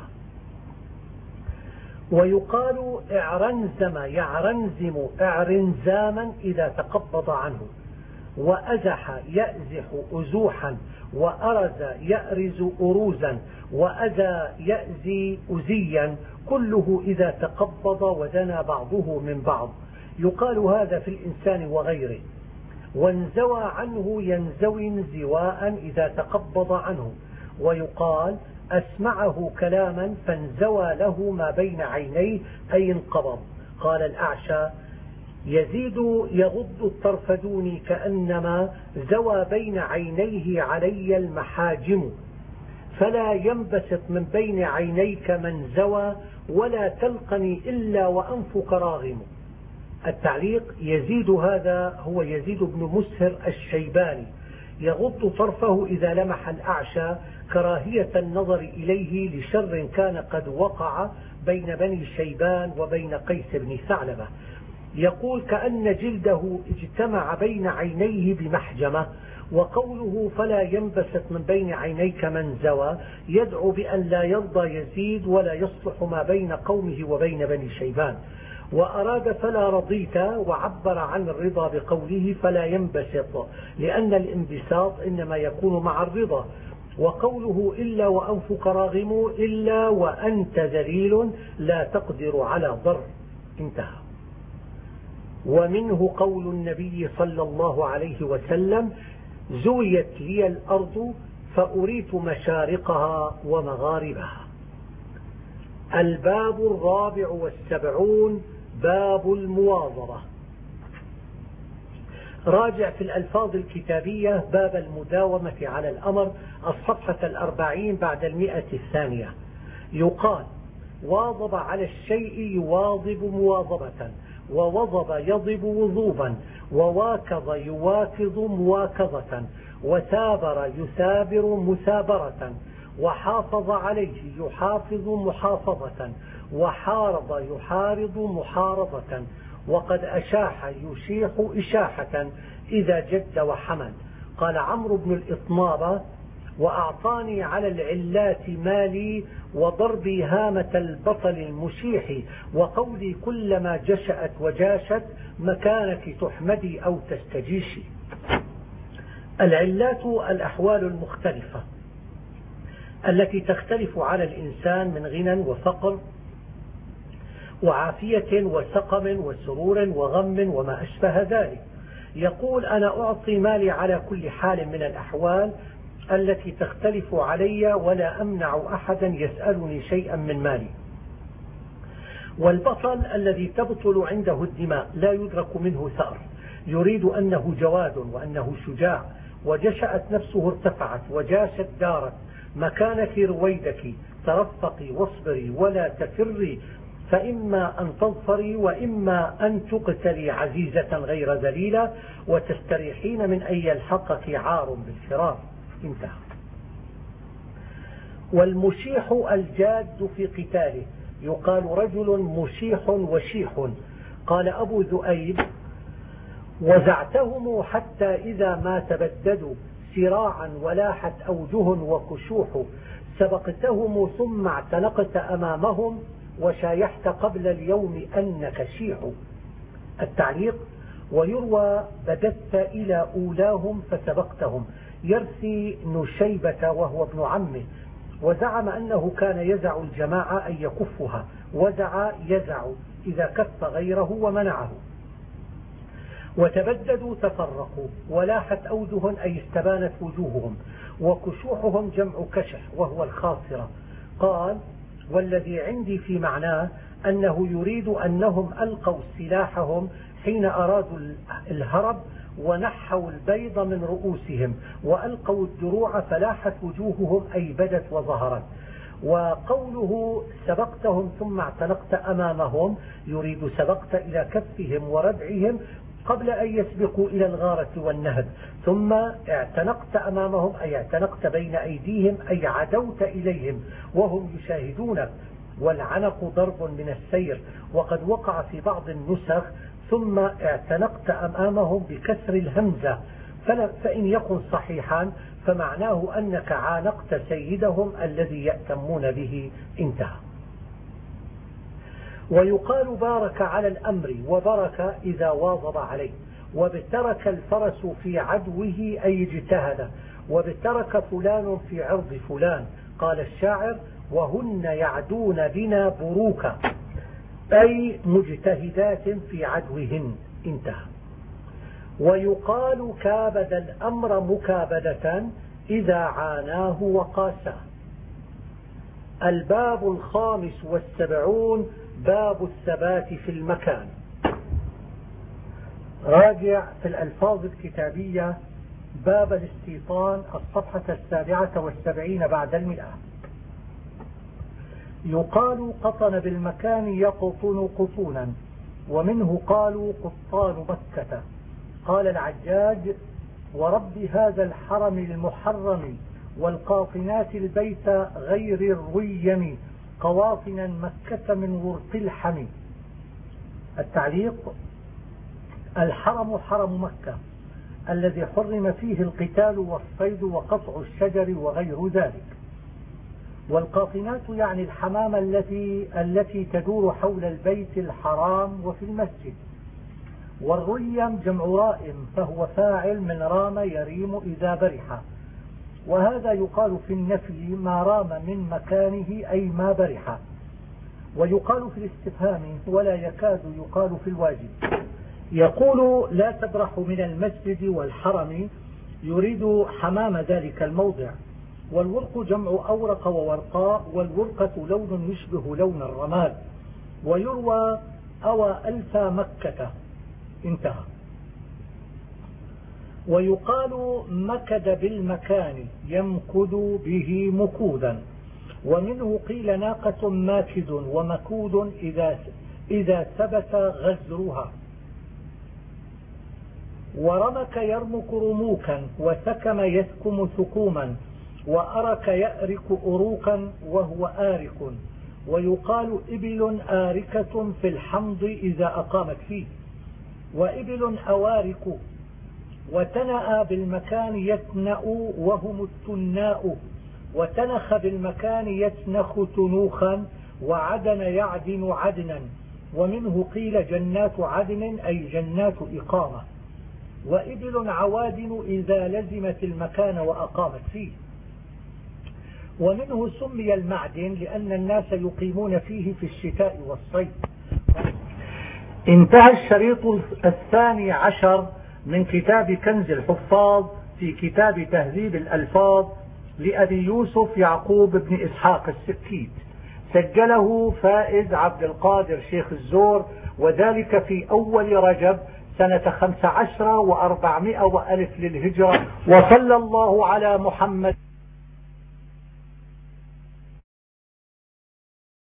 S1: ويقال اعرنزم يعرنزم اعرنزاما إذا تقبض عنه، وأزح يأزح أزوحا، وأرز يأرز أروزا، وأذى يأزي أزيا، كله إذا تقبض ودنا بعضه من بعض. يقال هذا في الإنسان وغيره. وانزوى عنه ينزوي انزواء إذا تقبض عنه. ويقال أسمعه كلاما فانزوى له ما بين عينيه أي انقبض. قال الأعشى: يزيد يغض الطرف دوني كأنما زوى بين عينيه علي المحاجم، فلا ينبسط من بين عينيك من زوى، ولا تلقني إلا وأنفك راغم. التعليق: يزيد هذا هو يزيد بن مسهر الشيباني، يغض طرفه إذا لمح الأعشى كراهية النظر إليه لشر كان قد وقع بين بني شيبان وبين قيس بن ثعلبة. يقول: كأن جلده اجتمع بين عينيه بمحجمة. وقوله فلا ينبسط من بين عينيك من زوى يدعو بأن لا يرضى يزيد ولا يصلح ما بين قومه وبين بني شيبان. وأراد فلا رضيت، وعبر عن الرضا بقوله فلا ينبسط، لأن الانبساط إنما يكون مع الرضا. وقوله إلا وأنفك راغم إلا وأنت ذليل لا تقدر على ضر. انتهى. ومنه قول النبي صلى الله عليه وسلم: زويت لي الأرض فأريت مشارقها ومغاربها. الباب 74 باب المواظبة. راجع في الألفاظ الكتابية باب المداومة على الأمر، الصفحة 40 بعد 100. يقال: واظب على الشيء يواظب مواظبة، ووظب يضب وضوبا، وواكظ يواكظ مواكظة، وثابر يثابر مثابرة، وحافظ عليه يحافظ محافظة، وحارض يحارض محارضة، وقد أشاح يشيح إشاحة إذا جد وحمل. قال عمرو بن الإطنابة: وأعطاني على العلات مالي، وضربي هامة البطل المشيح، وقولي كلما جشأت وجاشت مكانك تحمدي أو تستجيشي. العلات الأحوال المختلفة التي تختلف على الإنسان من غنى وفقر وعافية وسقم وسرور وغم وما أشبه ذلك. يقول: أنا أعطي مالي على كل حال من الأحوال التي تختلف علي، ولا أمنع أحدا يسألني شيئا من مالي. والبطل الذي تبطل عنده الدماء لا يدرك منه ثأر، يريد أنه جواد وأنه شجاع، وجشأت نفسه ارتفعت، وجاشت دارت، مكانك رويدك، ترفقي واصبري ولا تفري، فإما أن تظفري وإما أن تقتلي عزيزة غير ذليلة، وتستريحين من أن يلحقك عار بالفرار. انتهى. والمشيح الجاد في قتاله، يقال رجل مشيح وشيح. قال أبو ذؤيب: وزعتهم حتى إذا ما تبددوا سراعا ولاحت أوجه وكشوح، سبقتهم ثم اعتنقت أمامهم، وشايحت قبل اليوم أنك شيح. التعليق: ويروى بددت إلى أولاهم فسبقتهم، يرثي نشيبة وهو ابن عمه، وزعم أنه كان يزع الجماعة أن يكفها، وزع يزع إذا كف غيره ومنعه. وتبددوا تفرقوا، ولاحت أوجه أي استبانت وجوههم، وكشوحهم جمع كشح وهو الخاصرة. قال: والذي عندي في معناه أنه يريد أنهم ألقوا سلاحهم حين أرادوا الهرب، ونحوا البيض من رؤوسهم، وألقوا الدروع فلاحت وجوههم أي بدت وظهرت. وقوله سبقتهم ثم اعتنقت أمامهم يريد سبقت إلى كفهم وردعهم، قبل أن يسبقوا إلى الغارة والنهب، ثم اعتنقت أمامهم أي اعتنقت بين أيديهم أي عدوت إليهم وهم يشاهدونك. والعنق ضرب من السير، وقد وقع في بعض النسخ ثم اعتنقت أمامهم بكسر الهمزة، فإن يكن صحيحا فمعناه أنك عانقت سيدهم الذي يأتمون به. انتهى. ويقال بارك على الأمر وبرك إذا واظب عليه، وابترك الفرس في عدوه أي اجتهد، وابترك فلان في عرض فلان. قال الشاعر: وهن يعدون بنا بروكا أي مجتهدات في عدوهن. انتهى. ويقال كابد الأمر مكابدة إذا عاناه وقاساه. الباب 75 باب الثبات في المكان. راجع في الألفاظ الكتابية باب الاستيطان الصفحة 77 بعد 100. يقال قطن بالمكان يقطن قطونا، ومنه قالوا قطان مكة. قال العجاج: ورب هذا الحرم المحرم والقاطنات البيت غير الريم قواطنا مكة من ورق الحم. التعليق: الحرم حرم مكة الذي حرم فيه القتال والصيد وقطع الشجر وغير ذلك. والقاطنات يعني الحمامة التي تدور حول البيت الحرام وفي المسجد. والريم جمع رائم فهو فاعل من رام يريم إذا برح، وهذا يقال في النفي ما رام من مكانه أي ما برح. ويقال في الاستفهام ولا يكاد يقال في الواجب. يقول: لا تبرح من المسجد والحرم، يريد حمام ذلك الموضع. والورق جمع أورق وورقاء، والورقة لون يشبه لون الرماد. ويروى: أوى ألف مكة. انتهى. ويقال مكد بالمكان يمكد به مكودا، ومنه قيل ناقة ماكد ومكود إذا ثبت غزرها. ورمك يرمك رموكا، وسكم يسكم سكوما، وأرك يأرك أروكا وهو آرك. ويقال إبل آركة في الحمض إذا أقامت فيه، وإبل أوارك. وتنأ بالمكان يتنأ وهم التناء، وتنخ بالمكان يتنخ تنوخا، وعدن يعدن عدنا. ومنه قيل جنات عدن أي جنات إقامة. وإبل عوادن إذا لزمت المكان وأقامت فيه. ومنه سمي المعدن لأن الناس يقيمون فيه في الشتاء والصيف. انتهى الشريط 12 من كتاب كنز الحفاظ في كتاب تهذيب الألفاظ لأبي يوسف يعقوب بن إسحاق السكيت، سجله فائز عبد القادر شيخ الزور، وذلك في أول رجب سنة 15 و400 وألف للهجرة. وصلى الله على محمد.